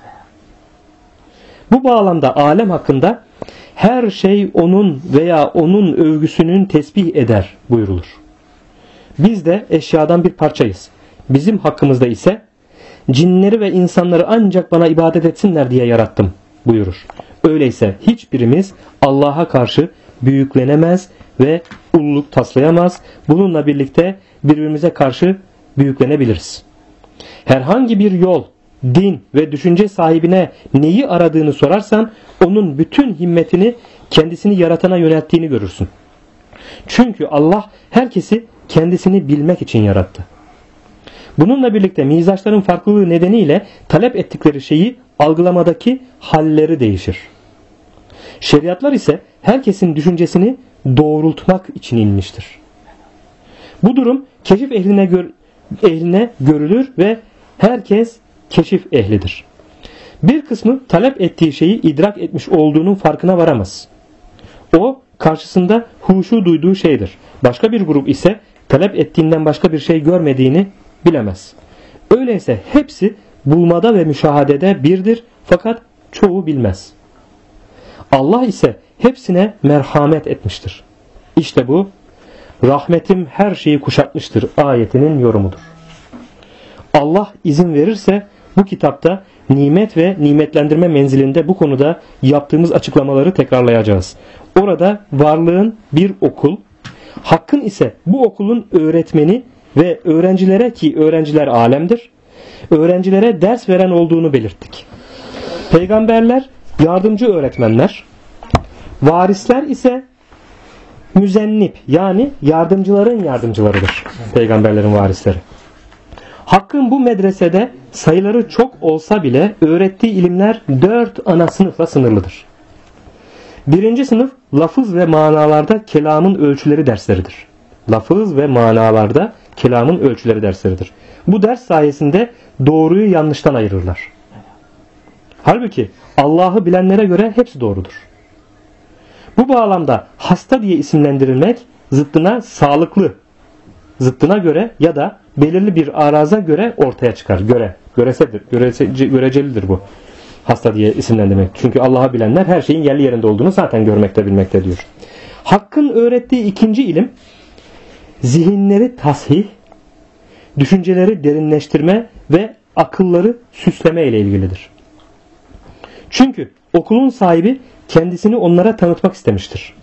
Bu bağlamda alem hakkında her şey onun veya onun övgüsünün tesbih eder buyurulur. Biz de eşyadan bir parçayız. Bizim hakkımızda ise cinleri ve insanları ancak bana ibadet etsinler diye yarattım buyurur. Öyleyse hiçbirimiz Allah'a karşı büyüklenemez ve ululuk taslayamaz. Bununla birlikte birbirimize karşı büyüklenebiliriz. Herhangi bir yol, din ve düşünce sahibine neyi aradığını sorarsan onun bütün himmetini kendisini yaratana yönelttiğini görürsün. Çünkü Allah herkesi kendisini bilmek için yarattı. Bununla birlikte mizaçların farklılığı nedeniyle talep ettikleri şeyi algılamadaki halleri değişir. Şeriatlar ise herkesin düşüncesini doğrultmak için inmiştir. Bu durum keşif ehline görülür ve herkes keşif ehlidir. Bir kısmı talep ettiği şeyi idrak etmiş olduğunun farkına varamaz. O karşısında huşu duyduğu şeydir. Başka bir grup ise talep ettiğinden başka bir şey görmediğini bilemez. Öyleyse hepsi bulmada ve müşahadede birdir fakat çoğu bilmez. Allah ise hepsine merhamet etmiştir. İşte bu rahmetim her şeyi kuşatmıştır ayetinin yorumudur. Allah izin verirse bu kitapta nimet ve nimetlendirme menzilinde bu konuda yaptığımız açıklamaları tekrarlayacağız. Orada varlığın bir okul, hakkın ise bu okulun öğretmeni ve öğrencilere ki öğrenciler alemdir, öğrencilere ders veren olduğunu belirttik. Peygamberler yardımcı öğretmenler, varisler ise müzennip yani yardımcıların yardımcılarıdır. Peygamberlerin varisleri. Hakkın bu medresede sayıları çok olsa bile öğrettiği ilimler 4 ana sınıfla sınırlıdır. Birinci sınıf lafız ve manalarda kelamın ölçüleri dersleridir. Lafız ve manalarda kelamın ölçüleri dersleridir. Bu ders sayesinde doğruyu yanlıştan ayırırlar. Halbuki Allah'ı bilenlere göre hepsi doğrudur. Bu bağlamda hasta diye isimlendirilmek zıttına sağlıklı, zıttına göre ya da belirli bir araza göre ortaya çıkar. Görecelidir bu. Hasta diye isimlendirmek. Çünkü Allah'ı bilenler her şeyin yerli yerinde olduğunu zaten görmekte bilmekte diyor. Hakkın öğrettiği ikinci ilim zihinleri tasih, düşünceleri derinleştirme ve akılları süsleme ile ilgilidir. Çünkü okulun sahibi kendisini onlara tanıtmak istemiştir.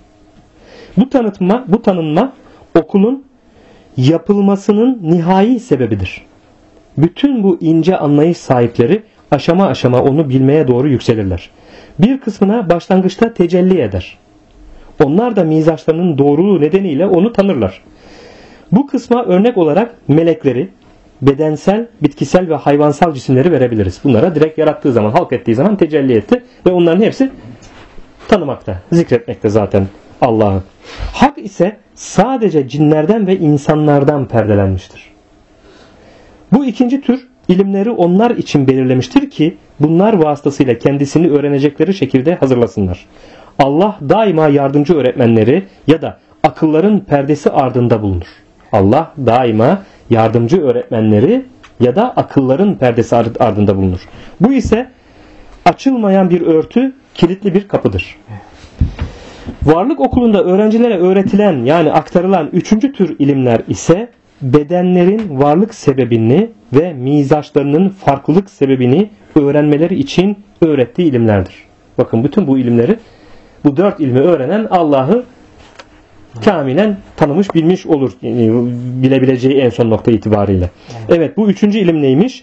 Bu tanınma okulun yapılmasının nihai sebebidir. Bütün bu ince anlayış sahipleri aşama aşama onu bilmeye doğru yükselirler. Bir kısmına başlangıçta tecelli eder. Onlar da mizaçlarının doğruluğu nedeniyle onu tanırlar. Bu kısma örnek olarak melekleri, bedensel, bitkisel ve hayvansal cisimleri verebiliriz. Bunlara direkt yarattığı zaman, halk ettiği zaman tecelli etti ve onların hepsi tanımakta, zikretmekte zaten Allah'ı. Hak ise sadece cinlerden ve insanlardan perdelenmiştir. Bu ikinci tür ilimleri onlar için belirlemiştir ki bunlar vasıtasıyla kendisini öğrenecekleri şekilde hazırlasınlar. Allah daima yardımcı öğretmenleri ya da akılların perdesi ardında bulunur. Allah daima yardımcı öğretmenleri ya da akılların perdesi ardında bulunur. Bu ise açılmayan bir örtü, kilitli bir kapıdır. Varlık okulunda öğrencilere öğretilen yani aktarılan üçüncü tür ilimler ise bedenlerin varlık sebebini ve mizaçlarının farklılık sebebini öğrenmeleri için öğrettiği ilimlerdir. Bakın bütün bu ilimleri, bu 4 ilmi öğrenen Allah'ı kamilen tanımış, bilmiş olur. Bilebileceği en son nokta itibariyle. Evet, bu üçüncü ilim neymiş?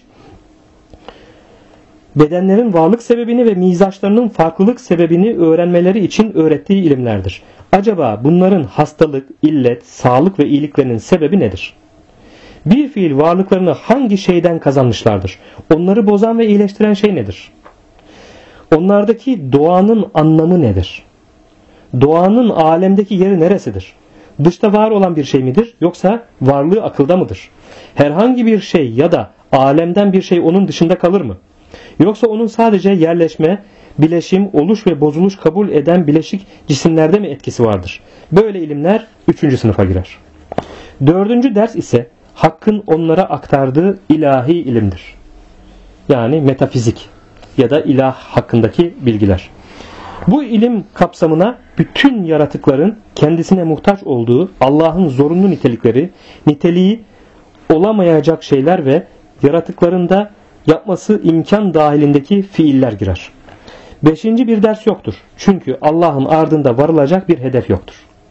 Bedenlerin varlık sebebini ve mizaçlarının farklılık sebebini öğrenmeleri için öğrettiği ilimlerdir. Acaba bunların hastalık, illet, sağlık ve iyiliklerinin sebebi nedir? Bir fiil varlıklarını hangi şeyden kazanmışlardır? Onları bozan ve iyileştiren şey nedir? Onlardaki doğanın anlamı nedir? Doğanın alemdeki yeri neresidir? Dışta var olan bir şey midir? Yoksa varlığı akılda mıdır? Herhangi bir şey ya da alemden bir şey onun dışında kalır mı? Yoksa onun sadece yerleşme, bileşim, oluş ve bozuluş kabul eden bileşik cisimlerde mi etkisi vardır? Böyle ilimler 3. sınıfa girer. 4. ders ise Hakk'ın onlara aktardığı ilahi ilimdir. Yani metafizik ya da ilah hakkındaki bilgiler. Bu ilim kapsamına bütün yaratıkların kendisine muhtaç olduğu Allah'ın zorunlu nitelikleri, niteliği olamayacak şeyler ve yaratıkların da yapması imkan dahilindeki fiiller girer. 5. bir ders yoktur. Çünkü Allah'ın ardında varılacak bir hedef yoktur.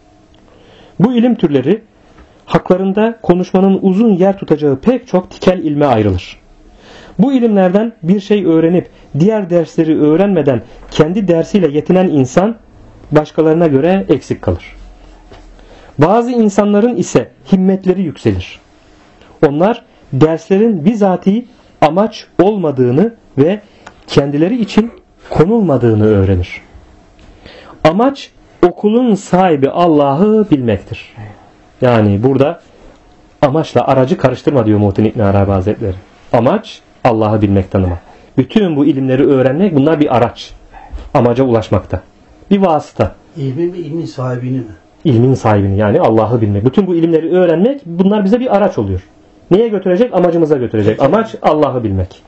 Bu ilim türleri haklarında konuşmanın uzun yer tutacağı pek çok tikel ilme ayrılır. Bu ilimlerden bir şey öğrenip diğer dersleri öğrenmeden kendi dersiyle yetinen insan başkalarına göre eksik kalır. Bazı insanların ise himmetleri yükselir. Onlar derslerin bizatihi amaç olmadığını ve kendileri için konulmadığını öğrenir. Amaç okulun sahibi Allah'ı bilmektir. Yani burada amaçla aracı karıştırma diyor Muhittin İbn Arabi Hazretleri. Amaç Allah'ı bilmek, tanımak. Bütün bu ilimleri öğrenmek, bunlar bir araç. Amaca ulaşmakta. Bir vasıta. İlmin mi, ilmin sahibini mi? İlmin sahibini, yani Allah'ı bilmek. Bütün bu ilimleri öğrenmek, bunlar bize bir araç oluyor. Neye götürecek? Amacımıza götürecek. Amaç Allah'ı bilmek.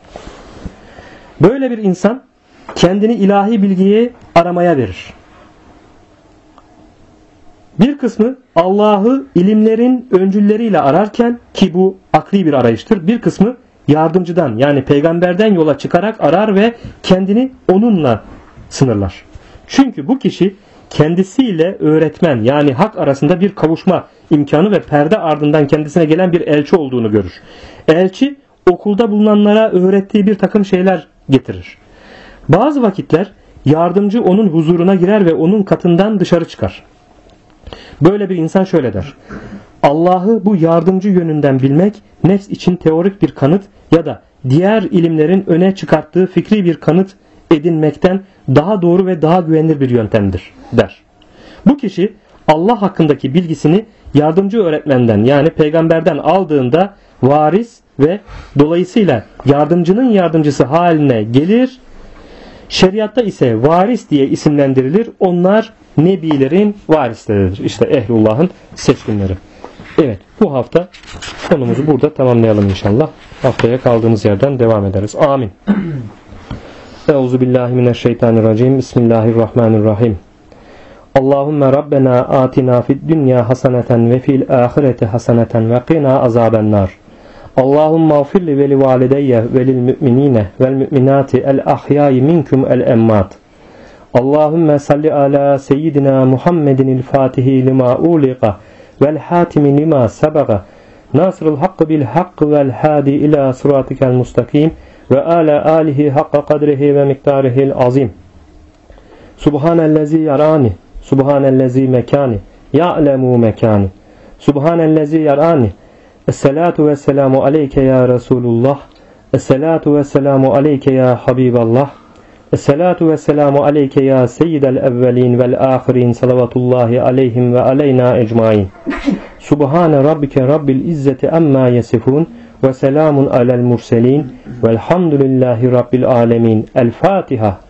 Böyle bir insan kendini ilahi bilgiye aramaya verir. Bir kısmı Allah'ı ilimlerin öncülleriyle ararken, ki bu akli bir arayıştır, bir kısmı yardımcıdan yani peygamberden yola çıkarak arar ve kendini onunla sınırlar. Çünkü bu kişi kendisiyle öğretmen yani hak arasında bir kavuşma imkanı ve perde ardından kendisine gelen bir elçi olduğunu görür. Elçi okulda bulunanlara öğrettiği bir takım şeyler getirir. Bazı vakitler yardımcı onun huzuruna girer ve onun katından dışarı çıkar. Böyle bir insan şöyle der: Allah'ı bu yardımcı yönünden bilmek nefs için teorik bir kanıt ya da diğer ilimlerin öne çıkarttığı fikri bir kanıt edinmekten daha doğru ve daha güvenilir bir yöntemdir der. Bu kişi Allah hakkındaki bilgisini yardımcı öğretmenden yani peygamberden aldığında varis ve dolayısıyla yardımcının yardımcısı haline gelir. Şeriatta ise varis diye isimlendirilir. Onlar nebilerin varisleridir. İşte ehlullah'ın seçkinleri. Evet, bu hafta konumuzu burada tamamlayalım inşallah. Haftaya kaldığımız yerden devam ederiz. Amin. Euzubillahimineşşeytanirracim. Bismillahirrahmanirrahim. Allahümme Rabbena atina fid dünya haseneten ve fil ahireti haseneten ve qina azabennar. Allahümme afirli ve li valideyye ve lil müminine vel müminati el ahyai minkum el emmat. Allahümme salli ala seyyidina Muhammedin il fatihi lima uliqa vel hatimi lima sebaga nasrul hakkı bil hakkı vel hadi ila suratikel mustakim ve ala alihi hakka kadrihi ve miktarihil azim. Subhanellezi yarani, subhanellezi mekani, ya'lemu mekani, subhanellezi yarani. Esselatu vesselamu aleyke ya Resulullah, esselatu vesselamu aleyke ya Habiballah, esselatu vesselamu aleyke ya seyyidel evvelin vel ahirin salavatullahi aleyhim ve aleyna ecmain. Subhane rabbike rabbil izzeti amma yasifun ve selamun alel murselin velhamdülillahi rabbil alemin. El Fatiha.